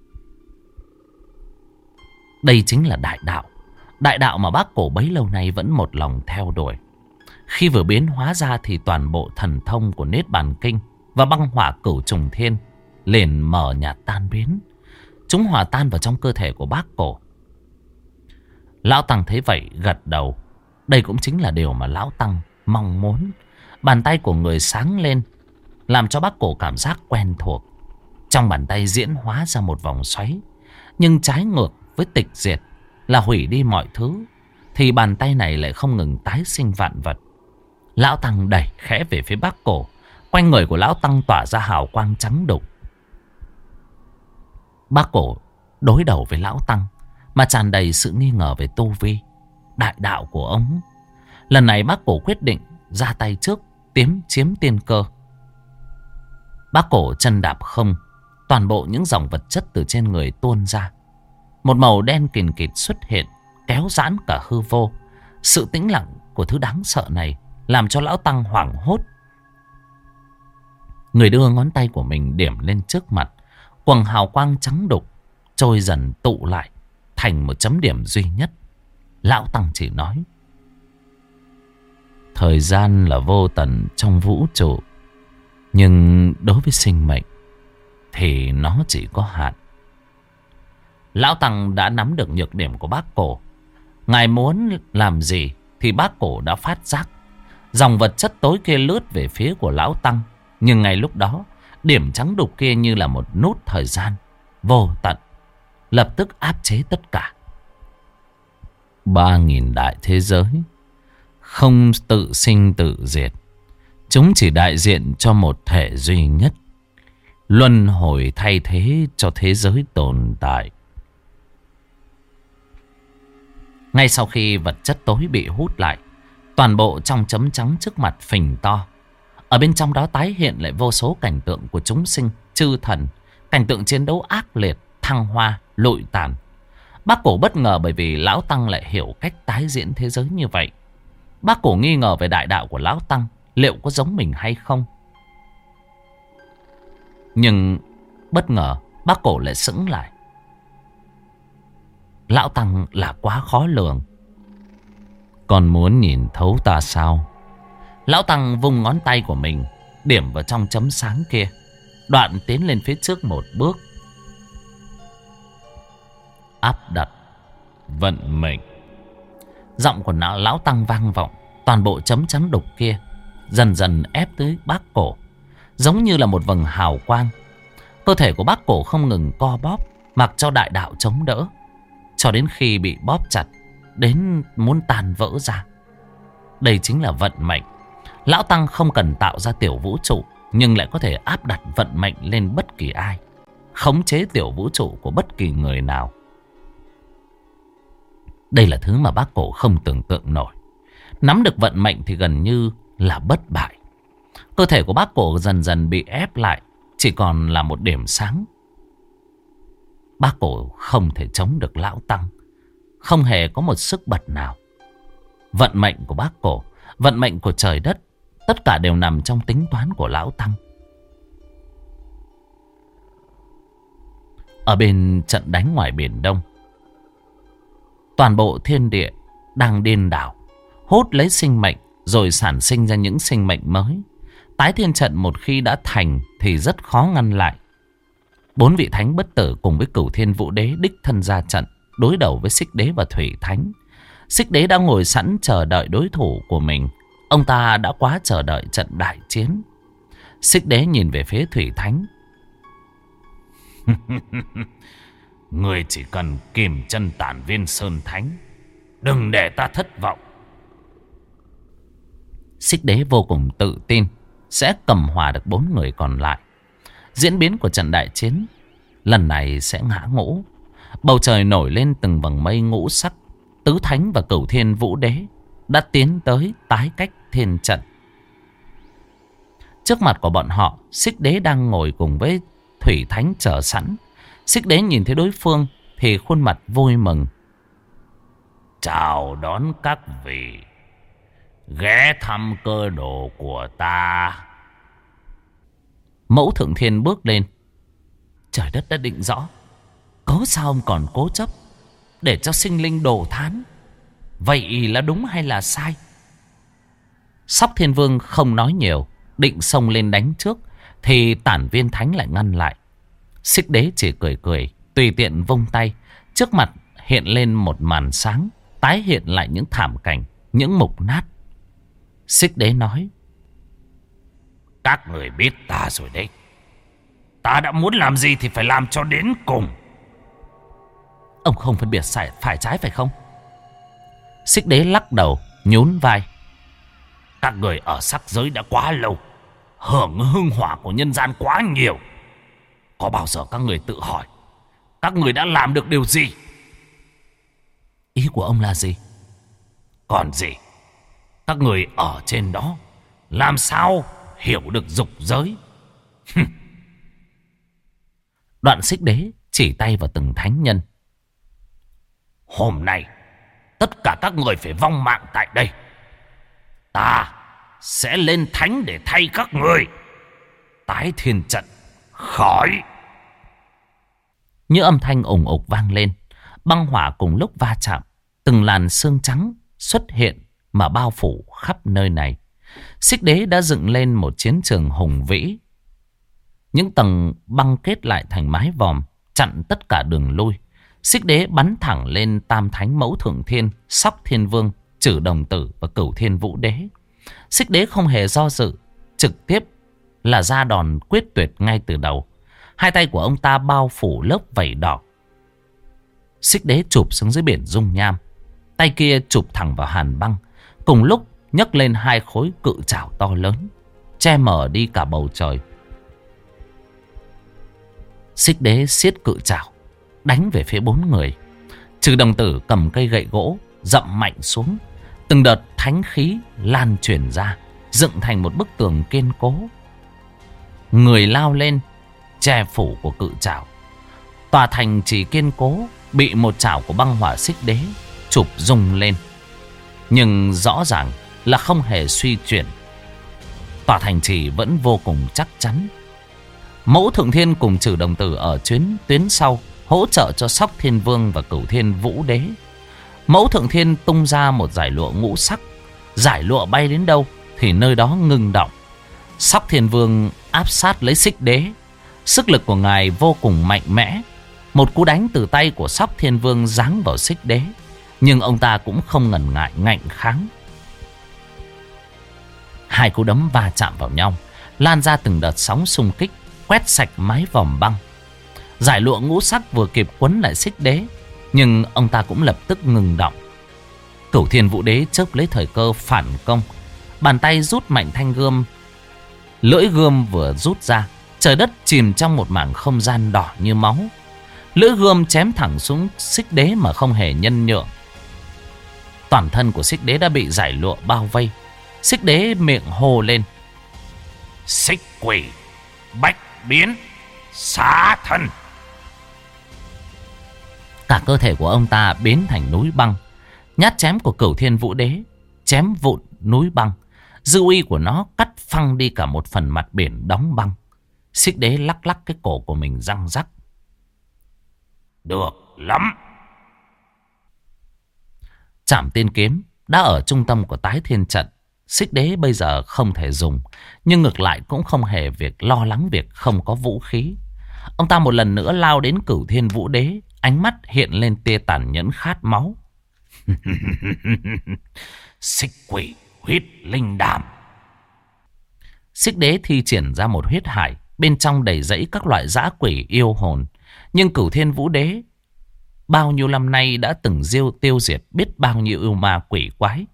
Đây chính là đại đạo. Đại đạo mà bác Cổ bấy lâu nay vẫn một lòng theo đuổi. Khi vừa biến hóa ra thì toàn bộ thần thông của Niết Bàn Kinh và băng hỏa cửu trùng thiên liền mờ nhạt tan biến. Chúng hòa tan vào trong cơ thể của bác Cổ. Lão tăng thấy vậy gật đầu. Đây cũng chính là điều mà lão tăng mong muốn. Bàn tay của người sáng lên, làm cho bác cổ cảm giác quen thuộc. Trong bàn tay diễn hóa ra một vòng xoáy. Nhưng trái ngược với tịch diệt là hủy đi mọi thứ, thì bàn tay này lại không ngừng tái sinh vạn vật. Lão Tăng đẩy khẽ về phía bác cổ. Quanh người của Lão Tăng tỏa ra hào quang trắng đục. Bác cổ đối đầu với Lão Tăng mà tràn đầy sự nghi ngờ về tu vi, đại đạo của ông. Lần này bác cổ quyết định ra tay trước, chiếm tiên cơ. Bác cổ chân đạp không, toàn bộ những dòng vật chất từ trên người tuôn ra. Một màu đen kìn kịt xuất hiện, kéo giãn cả hư vô. Sự tĩnh lặng của thứ đáng sợ này làm cho Lão Tăng hoảng hốt. Người đưa ngón tay của mình điểm lên trước mặt. Quầng hào quang trắng đục trôi dần tụ lại thành một chấm điểm duy nhất. Lão Tăng chỉ nói: thời gian là vô tận trong vũ trụ, nhưng đối với sinh mệnh thì nó chỉ có hạn. Lão Tăng đã nắm được nhược điểm của bác cổ. Ngài muốn làm gì thì bác cổ đã phát giác. Dòng vật chất tối kia lướt về phía của Lão Tăng. Nhưng ngay lúc đó, điểm trắng đục kia như là một nút thời gian vô tận, lập tức áp chế tất cả. 3.000 đại thế giới không tự sinh tự diệt. Chúng chỉ đại diện cho một thể duy nhất, luân hồi thay thế cho thế giới tồn tại. Ngay sau khi vật chất tối bị hút lại, toàn bộ trong chấm trắng trước mặt phình to. Ở bên trong đó tái hiện lại vô số cảnh tượng của chúng sinh, chư thần. Cảnh tượng chiến đấu ác liệt, thăng hoa, lụi tàn. Bác cổ bất ngờ bởi vì Lão Tăng lại hiểu cách tái diễn thế giới như vậy. Bác cổ nghi ngờ về đại đạo của Lão Tăng, liệu có giống mình hay không. Nhưng bất ngờ bác cổ lại sững lại. Lão Tăng là quá khó lường. Còn muốn nhìn thấu ta sao? Lão Tăng vung ngón tay của mình điểm vào trong chấm sáng kia, đoạn tiến lên phía trước một bước. Áp đặt vận mệnh. Giọng của Lão Tăng vang vọng. Toàn bộ chấm trắng đục kia dần dần ép tới bác cổ, giống như là một vầng hào quang. Cơ thể của bác cổ không ngừng co bóp, mặc cho đại đạo chống đỡ, cho đến khi bị bóp chặt đến muốn tan vỡ ra. Đây chính là vận mệnh. Lão Tăng không cần tạo ra tiểu vũ trụ, nhưng lại có thể áp đặt vận mệnh lên bất kỳ ai, khống chế tiểu vũ trụ của bất kỳ người nào. Đây là thứ mà bác cổ không tưởng tượng nổi. Nắm được vận mệnh thì gần như là bất bại. Cơ thể của bác cổ dần dần bị ép lại, chỉ còn là một điểm sáng. Bác cổ không thể chống được Lão Tăng, không hề có một sức bật nào. Vận mệnh của bác cổ, vận mệnh của trời đất, tất cả đều nằm trong tính toán của Lão Tăng. Ở bên trận đánh ngoài Biển Đông, toàn bộ thiên địa đang điên đảo, hút lấy sinh mệnh rồi sản sinh ra những sinh mệnh mới. Tái thiên trận một khi đã thành thì rất khó ngăn lại. 4 vị thánh bất tử cùng với Cửu Thiên Vũ Đế đích thân ra trận, đối đầu với Xích Đế và Thủy Thánh. Xích Đế đã ngồi sẵn chờ đợi đối thủ của mình. Ông ta đã quá chờ đợi trận đại chiến. Xích Đế nhìn về phía Thủy Thánh. Người chỉ cần kìm chân Tản Viên Sơn Thánh, đừng để ta thất vọng. Xích Đế vô cùng tự tin sẽ cầm hòa được 4 người còn lại. Diễn biến của trận đại chiến lần này sẽ ngã ngũ. Bầu trời nổi lên từng vầng mây ngũ sắc. Tứ Thánh và Cửu Thiên Vũ Đế đã tiến tới tái cách thiên trận. Trước mặt của bọn họ, Xích Đế đang ngồi cùng với Thủy Thánh chờ sẵn. Xích Đế nhìn thấy đối phương thì khuôn mặt vui mừng. Chào đón các vị ghé thăm cơ đồ của ta. Mẫu Thượng Thiên bước lên. Trời đất đã định rõ, có sao ông còn cố chấp để cho sinh linh đổ thán? Vậy là đúng hay là sai? Sóc Thiên Vương không nói nhiều, định xông lên đánh trước thì Tản Viên Thánh lại ngăn lại. Xích Đế chỉ cười cười, tùy tiện vung tay. Trước mặt hiện lên một màn sáng, tái hiện lại những thảm cảnh, những mục nát. Xích Đế nói: Các người biết ta rồi đấy. Ta đã muốn làm gì thì phải làm cho đến cùng. Ông không phân biệt phải trái phải không? Xích Đế lắc đầu, nhún vai. Các người ở sắc giới đã quá lâu, hưởng hương hỏa của nhân gian quá nhiều. Có bao giờ các người tự hỏi các người đã làm được điều gì? Ý của ông là gì? Còn gì? Các người ở trên đó làm sao hiểu được dục giới? Đoạn Xích Đế chỉ tay vào từng thánh nhân. Hôm nay tất cả các người phải vong mạng tại đây. Ta sẽ lên thánh để thay các người. Tái thiên trận khỏi. Như âm thanh ủng ục vang lên, băng hỏa cùng lúc va chạm, từng làn xương trắng xuất hiện mà bao phủ khắp nơi này. Xích Đế đã dựng lên một chiến trường hùng vĩ. Những tầng băng kết lại thành mái vòm, chặn tất cả đường lui. Xích Đế bắn thẳng lên Tam Thánh Mẫu Thượng Thiên, Sóc Thiên Vương, Trử Đồng Tử và Cửu Thiên Vũ Đế. Xích Đế không hề do dự, trực tiếp là ra đòn quyết tuyệt ngay từ đầu. Hai tay của ông ta bao phủ lớp vảy đỏ. Xích Đế chụp xuống dưới biển dung nham, tay kia chụp thẳng vào hàn băng, cùng lúc nhấc lên hai khối cự trảo to lớn, che mở đi cả bầu trời. Xích Đế siết cự trảo đánh về phía bốn người. Trừ Đồng Tử cầm cây gậy gỗ dậm mạnh xuống, từng đợt thánh khí lan truyền ra, dựng thành một bức tường kiên cố. Người lao lên che phủ của cự trảo. Tòa thành chỉ kiên cố bị một chảo của băng hỏa Xích Đế chụp rung lên, nhưng rõ ràng là không hề suy chuyển. Tòa thành trì vẫn vô cùng chắc chắn. Mẫu Thượng Thiên cùng Trừ Đồng Tử ở tuyến sau hỗ trợ cho Sóc Thiên Vương và Cửu Thiên Vũ Đế. Mẫu Thượng Thiên tung ra một dải lụa ngũ sắc, dải lụa bay đến đâu thì nơi đó ngừng động. Sóc Thiên Vương áp sát lấy Xích Đế, sức lực của ngài vô cùng mạnh mẽ. Một cú đánh từ tay của Sóc Thiên Vương giáng vào Xích Đế, nhưng ông ta cũng không ngần ngại ngạnh kháng. Hai cú đấm va chạm vào nhau, lan ra từng đợt sóng xung kích, quét sạch mái vòm băng. Giải lụa ngũ sắc vừa kịp quấn lại Xích Đế, nhưng ông ta cũng lập tức ngừng động. Cửu Thiên Vũ Đế chớp lấy thời cơ phản công, bàn tay rút mạnh thanh gươm. Lưỡi gươm vừa rút ra, trời đất chìm trong một mảng không gian đỏ như máu. Lưỡi gươm chém thẳng xuống Xích Đế mà không hề nhân nhượng. Toàn thân của Xích Đế đã bị giải lụa bao vây. Xích Đế miệng hô lên: Xích quỷ bách biến xá thân. Cả cơ thể của ông ta biến thành núi băng. Nhát chém của Cửu Thiên Vũ Đế chém vụn núi băng, dư uy của nó cắt phăng đi cả một phần mặt biển đóng băng. Xích Đế lắc lắc cái cổ của mình răng rắc. Được lắm. Trảm Tiên Kiếm đã ở trung tâm của tái thiên trận. Xích Đế bây giờ không thể dùng, nhưng ngược lại cũng không hề việc lo lắng việc không có vũ khí. Ông ta một lần nữa lao đến Cửu Thiên Vũ Đế, ánh mắt hiện lên tia tàn nhẫn khát máu. Xích quỷ huyết linh đàm. Xích Đế thi triển ra một huyết hải, bên trong đầy rẫy các loại dã quỷ yêu hồn. Nhưng Cửu Thiên Vũ Đế bao nhiêu năm nay đã từng tiêu diệt biết bao nhiêu yêu ma quỷ quái.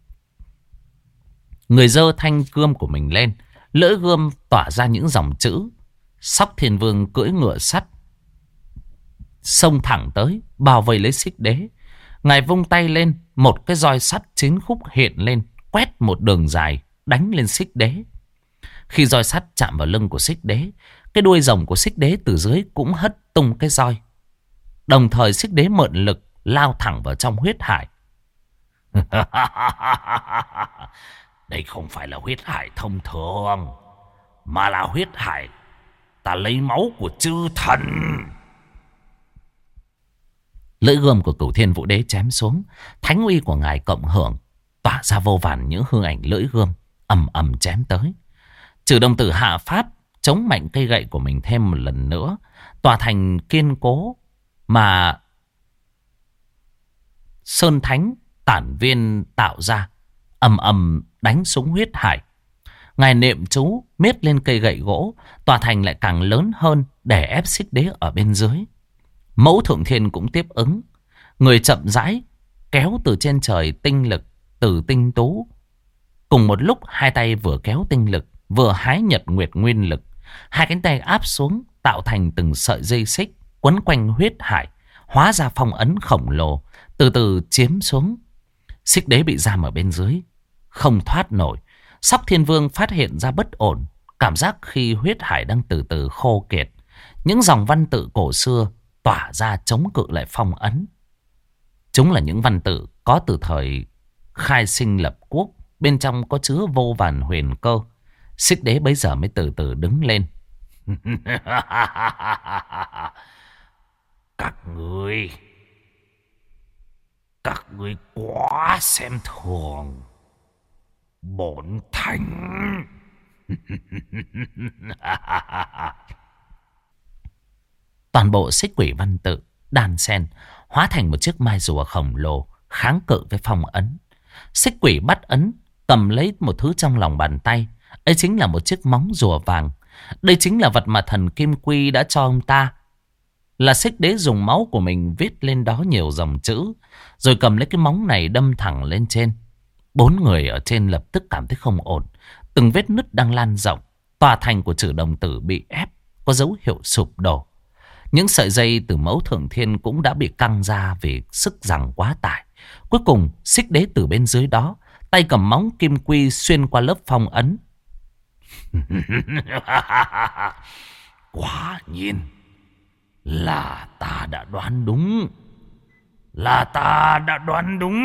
Người giơ thanh gươm của mình lên, lưỡi gươm tỏa ra những dòng chữ. Sóc Thiên Vương cưỡi ngựa sắt xông thẳng tới, bao vây lấy Xích Đế. Ngài vung tay lên, một cái roi sắt 9 khúc hiện lên, quét một đường dài đánh lên Xích Đế. Khi roi sắt chạm vào lưng của Xích Đế, cái đuôi rồng của Xích Đế từ dưới cũng hất tung cái roi. Đồng thời Xích Đế mượn lực lao thẳng vào trong huyết hải. Đây không phải là huyết hải thông thường, mà là huyết hải ta lấy máu của chư thần. Lưỡi gươm của Cửu Thiên Vũ Đế chém xuống, thánh uy của ngài cộng hưởng, tỏa ra vô vàn những hư ảnh lưỡi gươm ầm ầm chém tới. Trừ Đồng Tử hạ pháp chống mạnh cây gậy của mình thêm một lần nữa. Tòa thành kiên cố mà Sơn Thánh Tản Viên tạo ra ầm ầm đánh xuống huyết hải. Ngài niệm chú miết lên cây gậy gỗ, tòa thành lại càng lớn hơn để ép xích đế ở bên dưới. Mẫu Thượng Thiên cũng tiếp ứng. Người chậm rãi kéo từ trên trời tinh lực từ tinh tú. Cùng một lúc hai tay vừa kéo tinh lực vừa hái nhật nguyệt nguyên lực. Hai cánh tay áp xuống tạo thành từng sợi dây xích quấn quanh huyết hải, hóa ra phong ấn khổng lồ, từ từ chiếm xuống. Xích đế bị giam ở bên dưới, không thoát nổi. Sóc Thiên Vương phát hiện ra bất ổn, cảm giác khi huyết hải đang từ từ khô kiệt. Những dòng văn tự cổ xưa tỏa ra chống cự lại phong ấn. Chúng là những văn tự có từ thời khai sinh lập quốc, bên trong có chứa vô vàn huyền cơ. Xích đế bấy giờ mới từ từ đứng lên. Các ngươi quá xem thường bổn thánh. Toàn bộ xích quỷ văn tự đan xen hóa thành một chiếc mai rùa khổng lồ kháng cự với phong ấn. Xích quỷ bắt ấn, cầm lấy một thứ trong lòng bàn tay. Ấy chính là một chiếc móng rùa vàng. Đây chính là vật mà thần Kim Quy đã cho ông ta. Là xích đế dùng máu của mình viết lên đó nhiều dòng chữ, rồi cầm lấy cái móng này đâm thẳng lên trên. 4 người ở trên lập tức cảm thấy không ổn. Từng vết nứt đang lan rộng. Tòa thành của Trừ Đồng Tử bị ép, có dấu hiệu sụp đổ. Những sợi dây từ Mẫu Thượng Thiên cũng đã bị căng ra vì sức giằng quá tải. Cuối cùng xích đế từ bên dưới đó, tay cầm móng kim quy xuyên qua lớp phong ấn. Quả nhiên là ta đã đoán đúng. Là ta đã đoán đúng.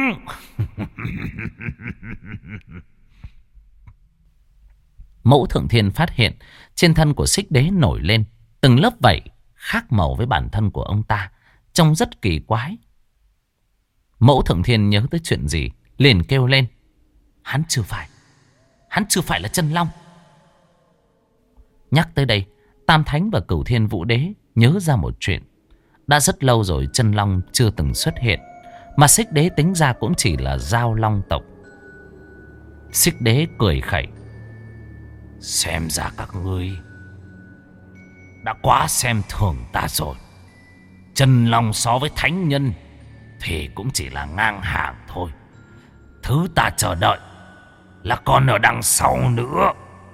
Mẫu Thượng Thiên phát hiện trên thân của xích đế nổi lên từng lớp vảy khác màu với bản thân của ông ta, trông rất kỳ quái. Mẫu Thượng Thiên nhớ tới chuyện gì, liền kêu lên: Hắn chưa phải là chân long. Nhắc tới đây, Tam Thánh và Cửu Thiên Vũ Đế nhớ ra một chuyện. Đã rất lâu rồi chân long chưa từng xuất hiện, mà xích đế tính ra cũng chỉ là giao long tộc. Xích đế cười khẩy: Xem ra các ngươi đã quá xem thường ta rồi. Chân long so với thánh nhân thì cũng chỉ là ngang hàng thôi. Thứ ta chờ đợi là còn ở đằng sau nữa.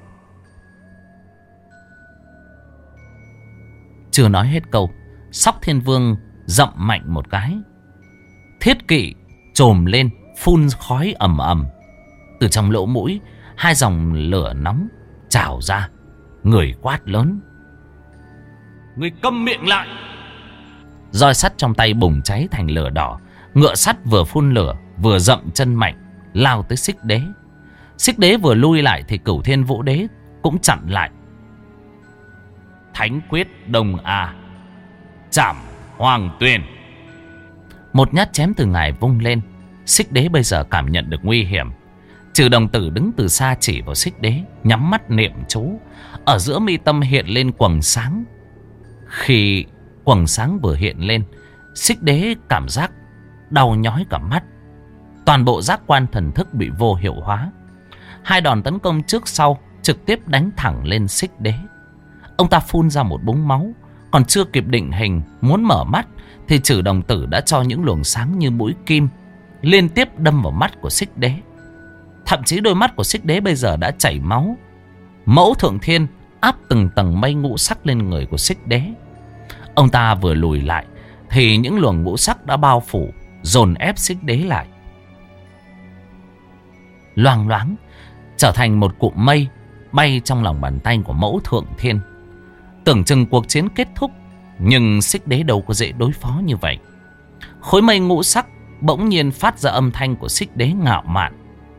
Chưa nói hết câu, Sóc Thiên Vương dậm mạnh một cái. Thiết kỵ trồm lên, phun khói ầm ầm. Từ trong lỗ mũi, 2 dòng lửa nóng trào ra. Người quát lớn: Người câm miệng lại! Roi sắt trong tay bùng cháy thành lửa đỏ. Ngựa sắt vừa phun lửa vừa dậm chân mạnh lao tới xích đế. Xích đế vừa lui lại thì Cửu Thiên Vũ Đế cũng chặn lại. Thánh quyết Đông A, chảm Hoàng Tuyền. Một nhát chém từ ngài vung lên. Xích đế bây giờ cảm nhận được nguy hiểm. Trừ Đồng Tử đứng từ xa chỉ vào xích đế, nhắm mắt niệm chú. Ở giữa mi tâm hiện lên quầng sáng. Khi quầng sáng vừa hiện lên, xích đế cảm giác đau nhói cả mắt. Toàn bộ giác quan thần thức bị vô hiệu hóa. 2 đòn tấn công trước sau trực tiếp đánh thẳng lên xích đế. Ông ta phun ra một búng máu. Còn chưa kịp định hình muốn mở mắt thì Trừ Đồng Tử đã cho những luồng sáng như mũi kim liên tiếp đâm vào mắt của xích đế. Thậm chí đôi mắt của xích đế bây giờ đã chảy máu. Mẫu Thượng Thiên áp từng tầng mây ngũ sắc lên người của xích đế. Ông ta vừa lùi lại thì những luồng ngũ sắc đã bao phủ, dồn ép xích đế lại. Loang loáng trở thành một cụm mây bay trong lòng bàn tay của Mẫu Thượng Thiên. Tưởng chừng cuộc chiến kết thúc, nhưng xích đế đâu có dễ đối phó như vậy. Khối mây ngũ sắc bỗng nhiên phát ra âm thanh của xích đế ngạo mạn: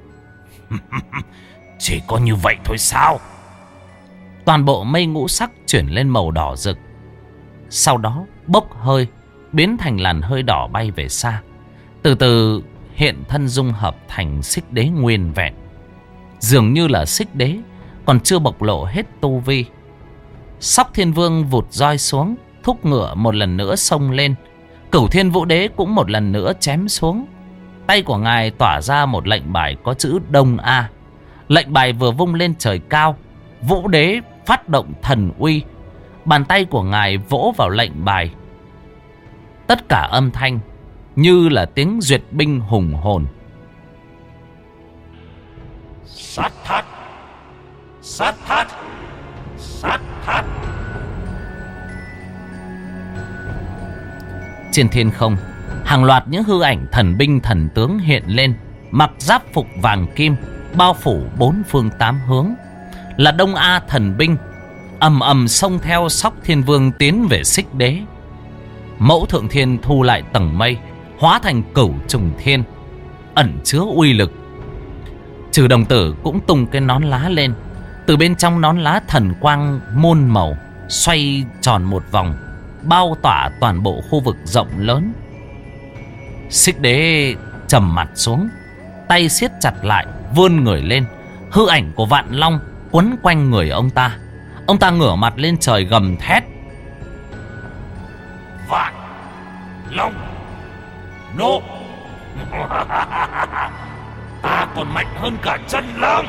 Chỉ có như vậy thôi sao? Toàn bộ mây ngũ sắc chuyển lên màu đỏ rực. Sau đó bốc hơi, biến thành làn hơi đỏ bay về xa. Từ từ hiện thân dung hợp thành xích đế nguyên vẹn. Dường như là xích đế còn chưa bộc lộ hết tu vi. Sóc Thiên Vương vụt roi xuống, thúc ngựa một lần nữa xông lên. Cửu Thiên Vũ Đế cũng một lần nữa chém xuống. Tay của ngài tỏa ra một lệnh bài có chữ Đông A. Lệnh bài vừa vung lên trời cao, Vũ Đế phát động thần uy. Bàn tay của ngài vỗ vào lệnh bài. Tất cả âm thanh như là tiếng duyệt binh hùng hồn. Sát thát, sát thát, sát thát. Trên thiên không, hàng loạt những hư ảnh thần binh thần tướng hiện lên, mặc giáp phục vàng kim, bao phủ bốn phương tám hướng. Là Đông A thần binh, ầm ầm xông theo Sóc Thiên Vương tiến về Xích Đế. Mẫu Thượng Thiên thu lại tầng mây, hóa thành Cửu Trùng Thiên, ẩn chứa uy lực. Trừ Đồng Tử cũng tung cái nón lá lên. Từ bên trong nón lá thần quang muôn màu xoay tròn một vòng, bao tỏa toàn bộ khu vực rộng lớn. Xích Đế trầm mặt xuống, tay siết chặt lại, vươn người lên. Hư ảnh của Vạn Long quấn quanh người ông ta. Ông ta ngửa mặt lên trời gầm thét: Vạn Long nộ. Ta còn mạnh hơn cả Chân Long.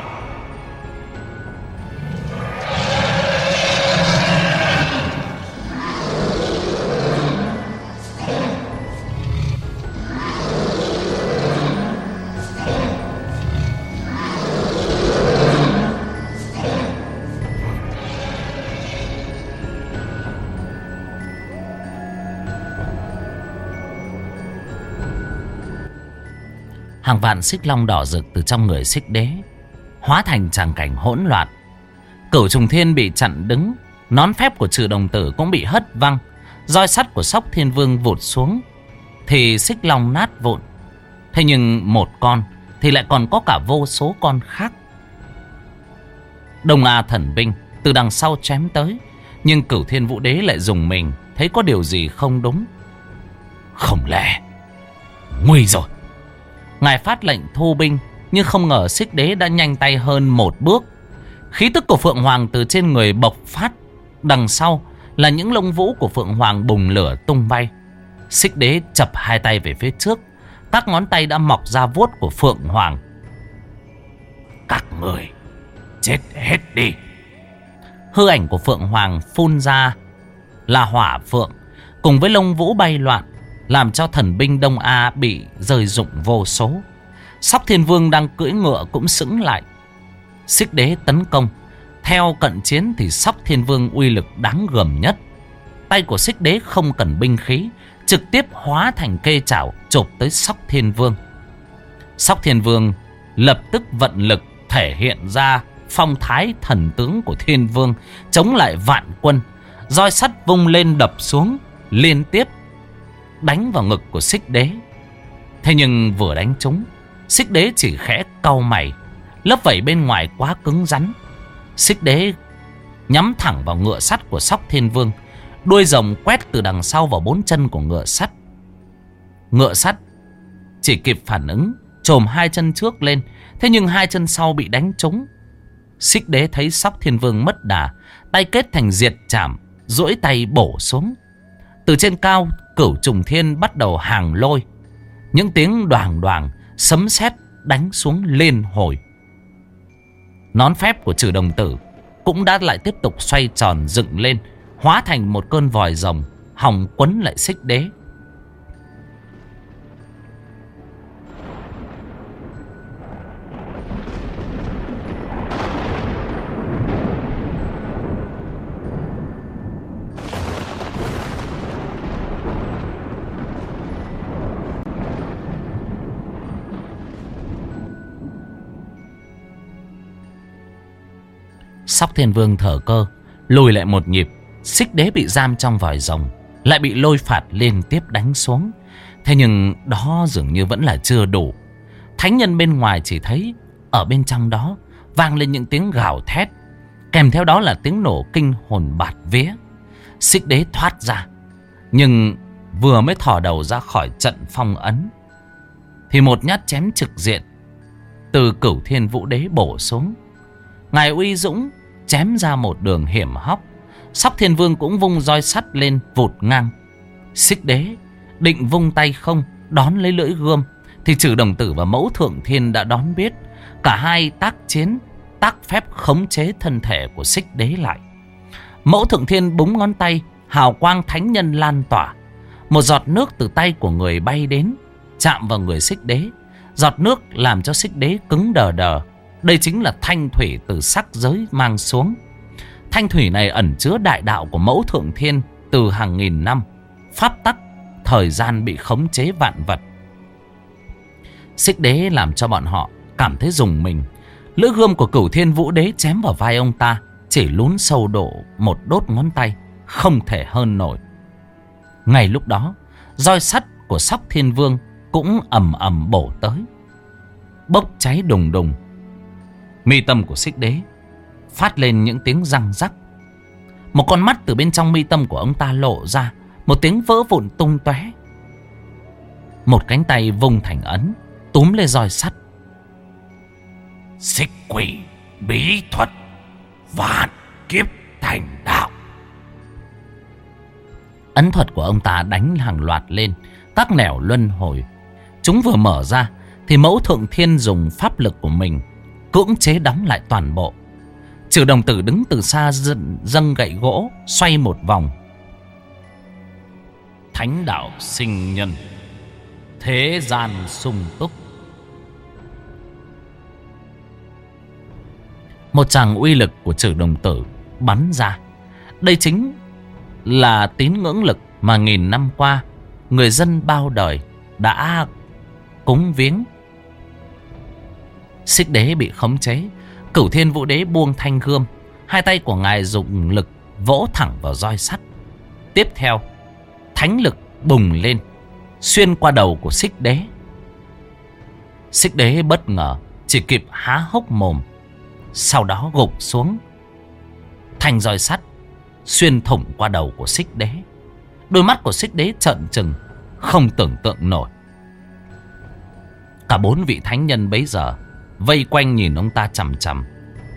Hàng vạn xích long đỏ rực từ trong người Xích Đế hóa thành tràng cảnh hỗn loạn. Cửu Trùng Thiên bị chặn đứng, nón phép của Trừ Đồng Tử cũng bị hất văng, roi sắt của Sóc Thiên Vương vụt xuống thì xích long nát vụn. Thế nhưng một con thì lại còn có cả vô số con khác. Đông A thần binh từ đằng sau chém tới, nhưng Cửu Thiên Vũ Đế lại dùng mình, thấy có điều gì không đúng. Không lẽ nguy rồi? Ngài phát lệnh thu binh, nhưng không ngờ Xích Đế đã nhanh tay hơn một bước. Khí tức của Phượng Hoàng từ trên người bộc phát, đằng sau là những lông vũ của Phượng Hoàng bùng lửa tung bay. Xích Đế chập hai tay về phía trước, các ngón tay đã mọc ra vuốt của Phượng Hoàng. Các người chết hết đi. Hư ảnh của Phượng Hoàng phun ra là hỏa phượng, cùng với lông vũ bay loạn, làm cho thần binh Đông A bị rơi rụng vô số. Sóc Thiên Vương đang cưỡi ngựa cũng sững lại. Xích Đế tấn công, theo cận chiến thì Sóc Thiên Vương uy lực đáng gờm nhất. Tay của Xích Đế không cần binh khí, trực tiếp hóa thành kê chảo chộp tới Sóc Thiên Vương. Sóc Thiên Vương lập tức vận lực thể hiện ra phong thái thần tướng của Thiên Vương, chống lại vạn quân. Roi sắt vung lên đập xuống liên tiếp, đánh vào ngực của Xích Đế. Thế nhưng vừa đánh trúng, Xích Đế chỉ khẽ cau mày. Lớp vảy bên ngoài quá cứng rắn. Xích Đế nhắm thẳng vào ngựa sắt của Sóc Thiên Vương. Đuôi rồng quét từ đằng sau vào bốn chân của ngựa sắt. Ngựa sắt chỉ kịp phản ứng, chồm hai chân trước lên. Thế nhưng hai chân sau bị đánh trúng. Xích Đế thấy Sóc Thiên Vương mất đà, tay kết thành diệt trảm, duỗi tay bổ xuống. Từ trên cao, Cửu Trùng Thiên bắt đầu hàng lôi. Những tiếng đoàng đoàng, sấm sét đánh xuống liên hồi. Nón phép của Trừ Đồng Tử cũng đã lại tiếp tục xoay tròn dựng lên, hóa thành một cơn vòi rồng, hòng quấn lại Xích Đế. Sóc Thiên Vương thở cơ, lùi lại một nhịp. Xích Đế bị giam trong vòi rồng, lại bị lôi phạt liên tiếp đánh xuống. Thế nhưng đó dường như vẫn là chưa đủ. Thánh nhân bên ngoài chỉ thấy ở bên trong đó vang lên những tiếng gào thét, kèm theo đó là tiếng nổ kinh hồn bạt vía. Xích Đế thoát ra, nhưng vừa mới thò đầu ra khỏi trận phong ấn thì một nhát chém trực diện từ Cửu Thiên Vũ Đế bổ xuống. Ngài uy dũng chém ra một đường hiểm hóc. Sóc Thiên Vương cũng vung roi sắt lên vụt ngang. Xích Đế định vung tay không đón lấy lưỡi gươm thì Trừ Đồng Tử và Mẫu Thượng Thiên đã đón biết. Cả hai tác chiến, tác phép khống chế thân thể của Xích Đế lại. Mẫu Thượng Thiên búng ngón tay, hào quang thánh nhân lan tỏa. Một giọt nước từ tay của người bay đến, chạm vào người Xích Đế. Giọt nước làm cho Xích Đế cứng đờ đờ. Đây chính là thanh thủy từ sắc giới mang xuống. Thanh thủy này ẩn chứa đại đạo của Mẫu Thượng Thiên từ hàng nghìn năm. Pháp tắc, thời gian bị khống chế vạn vật. Xích Đế làm cho bọn họ cảm thấy rùng mình. Lưỡi gươm của Cửu Thiên Vũ Đế chém vào vai ông ta, chỉ lún sâu độ một đốt ngón tay, không thể hơn nổi. Ngay lúc đó, roi sắt của Sóc Thiên Vương cũng ầm ầm bổ tới, bốc cháy đùng đùng. Mi tâm của Xích Đế phát lên những tiếng răng rắc. Một con mắt từ bên trong mi tâm của ông ta lộ ra, một tiếng vỡ vụn tung tóe. Một cánh tay vung thành ấn, túm lên roi sắt. Xích quỷ bí thuật, vạn kiếp thành đạo. Ấn thuật của ông ta đánh hàng loạt lên các nẻo luân hồi. Chúng vừa mở ra thì Mẫu Thượng Thiên dùng pháp lực của mình cưỡng chế đóng lại toàn bộ. Trừ Đồng Tử đứng từ xa dâng gậy gỗ xoay một vòng. Thánh đạo sinh nhân, thế gian sung túc. Một tràng uy lực của Trừ Đồng Tử bắn ra. Đây chính là tín ngưỡng lực mà nghìn năm qua người dân bao đời đã cúng viếng. Xích Đế bị khống chế. Cửu Thiên Vũ Đế buông thanh gươm. Hai tay của ngài dùng lực vỗ thẳng vào roi sắt. Tiếp theo, thánh lực bùng lên, xuyên qua đầu của Xích Đế. Xích Đế bất ngờ, chỉ kịp há hốc mồm, sau đó gục xuống. Thanh roi sắt xuyên thủng qua đầu của Xích Đế. Đôi mắt của Xích Đế trợn trừng, không tưởng tượng nổi. Cả bốn vị thánh nhân bấy giờ vây quanh nhìn ông ta chằm chằm.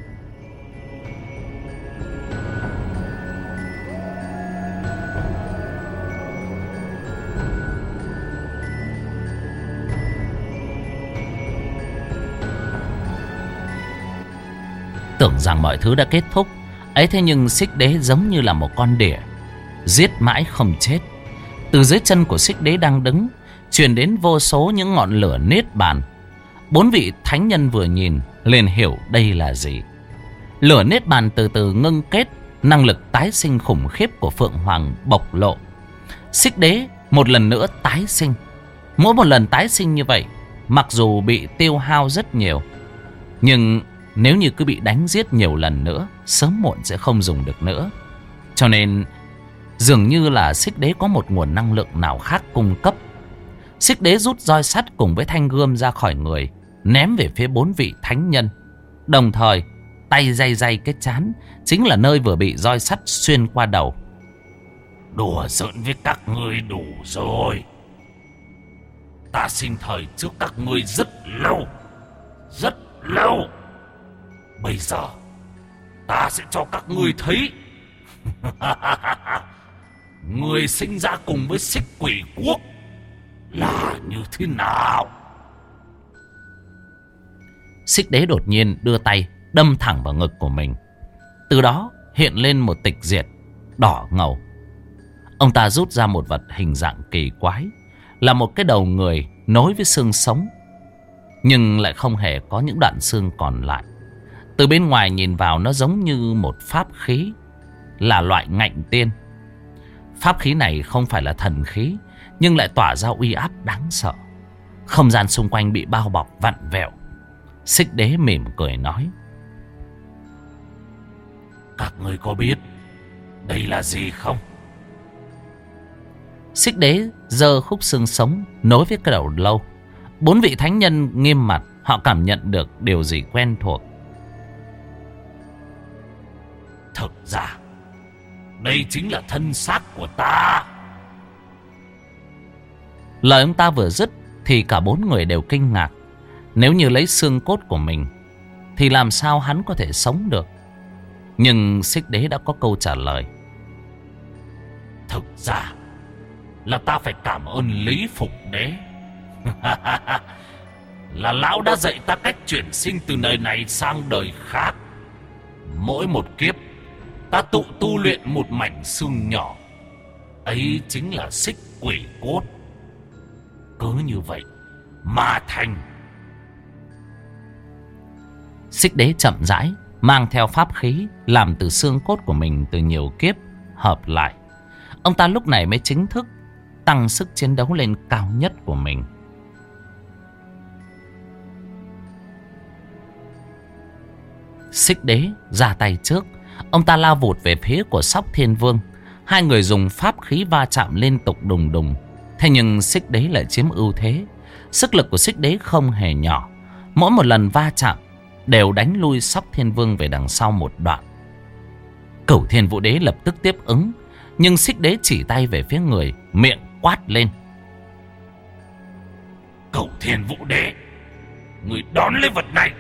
Tưởng rằng mọi thứ đã kết thúc ấy, thế nhưng Xích Đế giống như là một con đỉa, giết mãi không chết. Từ dưới chân của Xích Đế đang đứng truyền đến vô số những ngọn lửa niết bàn. Bốn vị thánh nhân vừa nhìn liền hiểu đây là gì. Lửa niết bàn từ từ ngưng kết, năng lực tái sinh khủng khiếp của Phượng Hoàng bộc lộ. Xích Đế một lần nữa tái sinh. Mỗi một lần tái sinh như vậy, mặc dù bị tiêu hao rất nhiều, nhưng nếu như cứ bị đánh giết nhiều lần nữa, sớm muộn sẽ không dùng được nữa. Cho nên dường như là Xích Đế có một nguồn năng lượng nào khác cung cấp. Xích Đế rút roi sắt cùng với thanh gươm ra khỏi người, ném về phía bốn vị thánh nhân. Đồng thời tay day day cái trán, chính là nơi vừa bị roi sắt xuyên qua đầu. Đùa giỡn với các ngươi đủ rồi. Ta sinh thời trước các ngươi rất lâu, rất lâu. Bây giờ ta sẽ cho các ngươi thấy người sinh ra cùng với Xích Quỷ Quốc là như thế nào. Xích Đế đột nhiên đưa tay đâm thẳng vào ngực của mình. Từ đó hiện lên một tịch diệt đỏ ngầu. Ông ta rút ra một vật hình dạng kỳ quái, là một cái đầu người nối với xương sống, nhưng lại không hề có những đoạn xương còn lại. Từ bên ngoài nhìn vào nó giống như một pháp khí, là loại ngạnh tiên. Pháp khí này không phải là thần khí, nhưng lại tỏa ra uy áp đáng sợ. Không gian xung quanh bị bao bọc vặn vẹo. Xích Đế mỉm cười nói: các ngươi có biết đây là gì không? Xích Đế giơ khúc xương sống nối với cái đầu lâu. Bốn vị thánh nhân nghiêm mặt, họ cảm nhận được điều gì quen thuộc. Thực ra đây chính là thân xác của ta. Lời ông ta vừa dứt thì cả bốn người đều kinh ngạc. Nếu như lấy xương cốt của mình thì làm sao hắn có thể sống được? Nhưng Xích Đế đã có câu trả lời. Thực ra là ta phải cảm ơn Lý Phục Đế. là lão đã dạy ta cách chuyển sinh từ đời này sang đời khác. Mỗi một kiếp ta tự tu luyện một mảnh xương nhỏ, ấy chính là xích quỷ cốt. Cứ như vậy mà thành. Xích đế chậm rãi mang theo pháp khí làm từ xương cốt của mình từ nhiều kiếp hợp lại. Ông ta lúc này mới chính thức tăng sức chiến đấu lên cao nhất của mình. Xích đế ra tay trước. Ông ta lao vụt về phía của Sóc Thiên Vương. Hai người dùng pháp khí va chạm liên tục đùng đùng. Thế nhưng xích đế lại chiếm ưu thế. Sức lực của xích đế không hề nhỏ. Mỗi một lần va chạm đều đánh lui Sóc Thiên Vương về đằng sau một đoạn. Cửu Thiên Vũ Đế lập tức tiếp ứng, nhưng xích đế chỉ tay về phía người, miệng quát lên: Cửu Thiên Vũ Đế, người đón lấy vật này.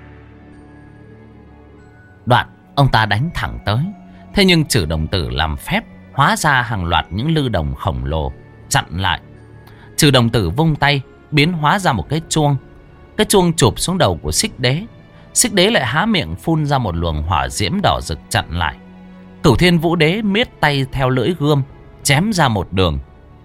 Đoạn ông ta đánh thẳng tới. Thế nhưng Trử Đồng Tử làm phép hóa ra hàng loạt những lư đồng khổng lồ chặn lại. Trừ Đồng Tử vung tay biến hóa ra một cái chuông. Cái chuông chụp xuống đầu của xích đế. Xích đế lại há miệng phun ra một luồng hỏa diễm đỏ rực chặn lại. Cửu Thiên Vũ Đế miết tay theo lưỡi gươm chém ra một đường.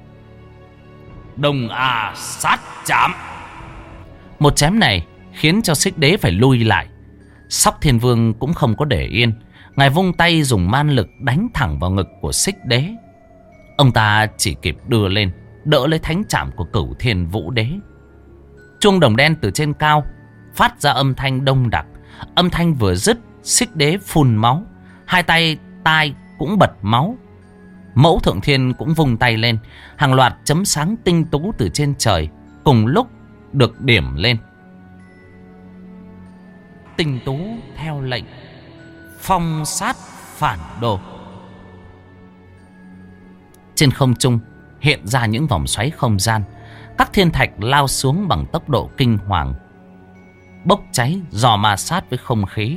Đồng sát chạm. Một chém này khiến cho xích đế phải lui lại. Sóc Thiên Vương cũng không có để yên. Ngài vung tay dùng man lực đánh thẳng vào ngực của xích đế. Ông ta chỉ kịp đưa lên đỡ lấy thánh trảm của Cửu Thiên Vũ Đế. Chuông đồng đen từ trên cao phát ra âm thanh đông đặc. Âm thanh vừa dứt, xích đế phun máu. Hai tay tai cũng bật máu. Mẫu Thượng Thiên cũng vung tay lên. Hàng loạt chấm sáng tinh tú từ trên trời cùng lúc được điểm lên. Tinh tú theo lệnh phong sát phản đồ. Trên không trung hiện ra những vòng xoáy không gian. Các thiên thạch lao xuống bằng tốc độ kinh hoàng, bốc cháy dò ma sát với không khí.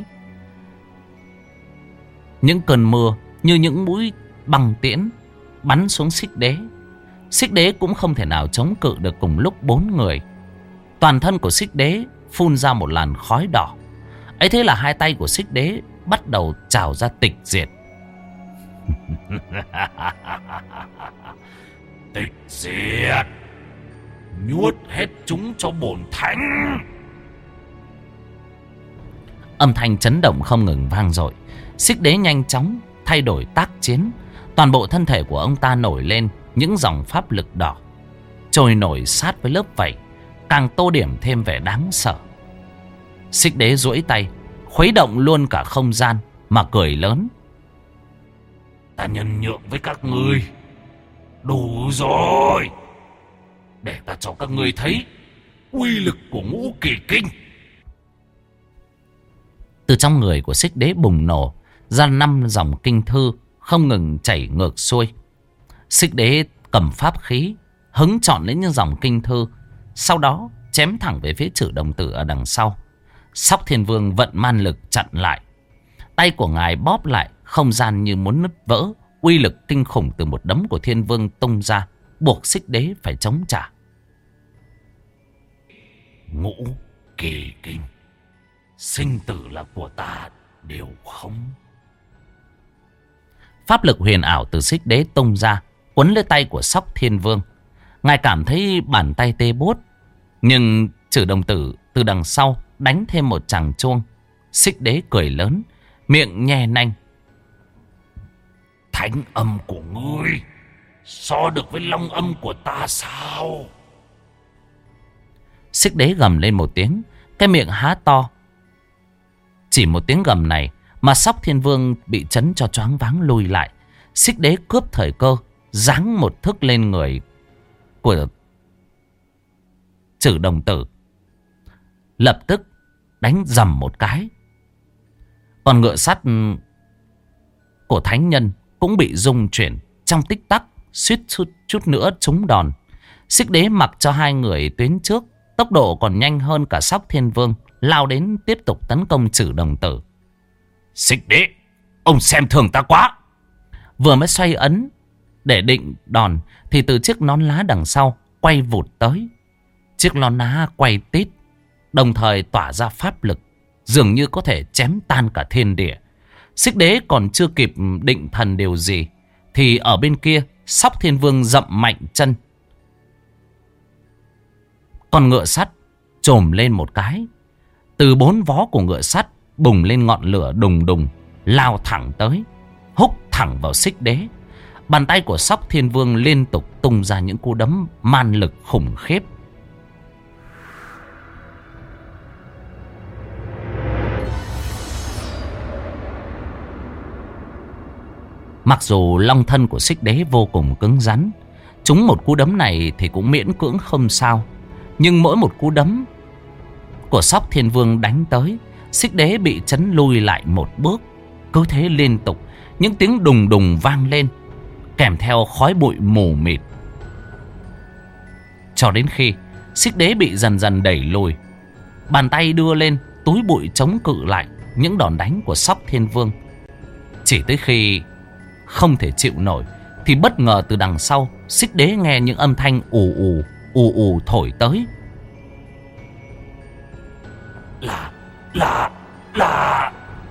Những cơn mưa như những mũi băng tiễn bắn xuống xích đế. Xích đế cũng không thể nào chống cự được cùng lúc 4 người. Toàn thân của xích đế phun ra một làn khói đỏ. Ấy thế là hai tay của xích đế bắt đầu trào ra tịch diệt. Tịch diệt, nhuốt hết chúng cho bổn thánh. Âm thanh chấn động không ngừng vang dội. Xích đế nhanh chóng thay đổi tác chiến. Toàn bộ thân thể của ông ta nổi lên những dòng pháp lực đỏ, trôi nổi sát với lớp vảy, càng tô điểm thêm vẻ đáng sợ. Xích đế duỗi tay khuấy động luôn cả không gian mà cười lớn: Ta nhân nhượng với các ngươi đủ rồi. Để ta cho các ngươi thấy uy lực của Ngũ Kỳ Kinh. Từ trong người của xích đế bùng nổ ra 5 dòng kinh thư không ngừng chảy ngược xuôi. Xích đế cầm pháp khí hứng chọn lấy những dòng kinh thư, sau đó chém thẳng về phía Trử Đồng Tử ở đằng sau. Sóc Thiên Vương vận man lực chặn lại. Tay của ngài bóp lại, không gian như muốn nứt vỡ. Uy lực kinh khủng từ một đấm của Thiên Vương tung ra, buộc xích đế phải chống trả. Ngũ Kỳ Kinh, sinh tử là của ta đều không. Pháp lực huyền ảo từ xích đế tung ra, quấn lấy tay của Sóc Thiên Vương. Ngài cảm thấy bàn tay tê buốt. Nhưng Trử Đồng Tử từ đằng sau đánh thêm một chàng chuông. Xích đế cười lớn, miệng nhe nanh: Thánh âm của ngươi so được với long âm của ta sao? Xích đế gầm lên một tiếng, cái miệng há to. Chỉ một tiếng gầm này mà Sóc Thiên Vương bị chấn cho choáng váng lùi lại. Xích đế cướp thời cơ, giáng một thức lên người của Trử Đồng Tử, lập tức đánh dầm một cái. Còn ngựa sắt của thánh nhân cũng bị rung chuyển. Trong tích tắc suýt chút nữa trúng đòn. Xích đế mặc cho hai người tuyến trước, tốc độ còn nhanh hơn cả Sóc Thiên Vương, lao đến tiếp tục tấn công Trử Đồng Tử. Xích đế, ông xem thường ta quá. Vừa mới xoay ấn để định đòn thì từ chiếc nón lá đằng sau quay vụt tới. Chiếc nón lá quay tít, đồng thời tỏa ra pháp lực, dường như có thể chém tan cả thiên địa. Xích Đế còn chưa kịp định thần điều gì, thì ở bên kia, Sóc Thiên Vương dậm mạnh chân. Con ngựa sắt chồm lên một cái. Từ 4 vó của ngựa sắt bùng lên ngọn lửa đùng đùng, lao thẳng tới, húc thẳng vào Xích Đế. Bàn tay của Sóc Thiên Vương liên tục tung ra những cú đấm man lực khủng khiếp. Mặc dù long thân của Xích Đế vô cùng cứng rắn, trúng một cú đấm này thì cũng miễn cưỡng không sao. Nhưng mỗi một cú đấm của Sóc Thiên Vương đánh tới, Xích Đế bị chấn lui lại một bước. Cứ thế liên tục, những tiếng đùng đùng vang lên, kèm theo khói bụi mù mịt. Cho đến khi Xích Đế bị dần dần đẩy lùi, bàn tay đưa lên, túi bụi chống cự lại những đòn đánh của Sóc Thiên Vương. Chỉ tới khi không thể chịu nổi, thì bất ngờ từ đằng sau, Xích Đế nghe những âm thanh ù ù thổi tới. Là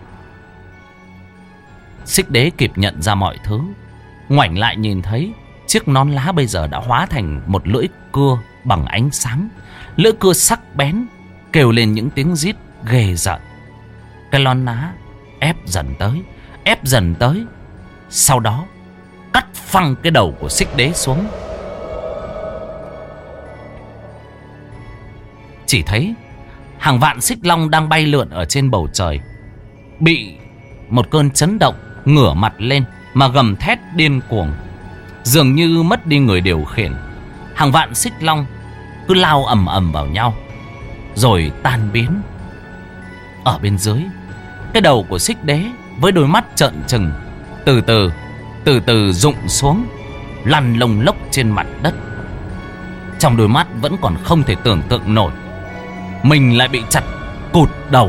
Xích Đế kịp nhận ra mọi thứ, ngoảnh lại nhìn thấy chiếc nón lá bây giờ đã hóa thành một lưỡi cưa bằng ánh sáng. Lưỡi cưa sắc bén kêu lên những tiếng rít ghê rợn. Cái nón lá ép dần tới, sau đó cắt phăng cái đầu của Xích Đế xuống. Chỉ thấy hàng vạn xích long đang bay lượn ở trên bầu trời, bị một cơn chấn động ngửa mặt lên mà gầm thét điên cuồng, dường như mất đi người điều khiển. Hàng vạn xích long cứ lao ầm ầm vào nhau rồi tan biến. Ở bên dưới, cái đầu của Xích Đế với đôi mắt trợn trừng từ từ rụng xuống, lăn lông lốc trên mặt đất. Trong đôi mắt vẫn còn không thể tưởng tượng nổi mình lại bị chặt cụt đầu.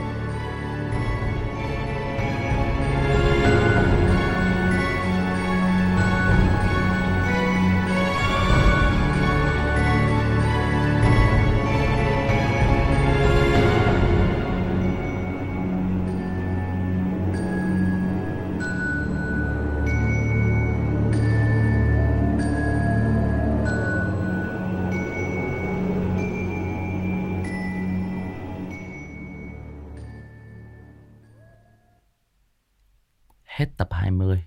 Hết tập 20.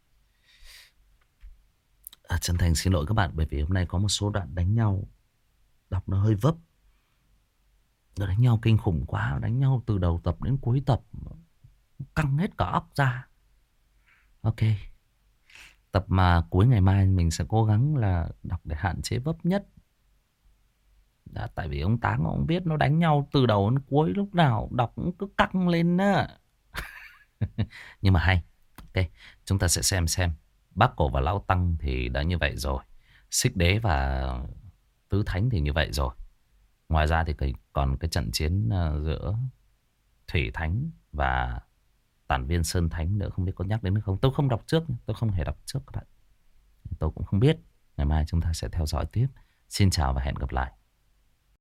Chân thành xin lỗi các bạn, bởi vì hôm nay có một số đoạn đánh nhau đọc nó hơi vấp. Nó đánh nhau kinh khủng quá, đánh nhau từ đầu tập đến cuối tập, căng hết cả óc ra. Ok, tập mà cuối ngày mai mình sẽ cố gắng là đọc để hạn chế vấp nhất. Tại vì ông Táng ông biết nó đánh nhau từ đầu đến cuối, lúc nào đọc cũng cứ căng lên á. Nhưng mà hay. Ok, chúng ta sẽ xem Bác Cổ và Lão Tăng thì đã như vậy rồi, Xích Đế và Tứ Thánh thì như vậy rồi. Ngoài ra thì còn cái trận chiến giữa Thủy Thánh và Tản Viên Sơn Thánh nữa, không biết có nhắc đến không. Tôi không đọc trước, tôi không hề đọc trước các bạn. Tôi cũng không biết. Ngày mai chúng ta sẽ theo dõi tiếp. Xin chào và hẹn gặp lại.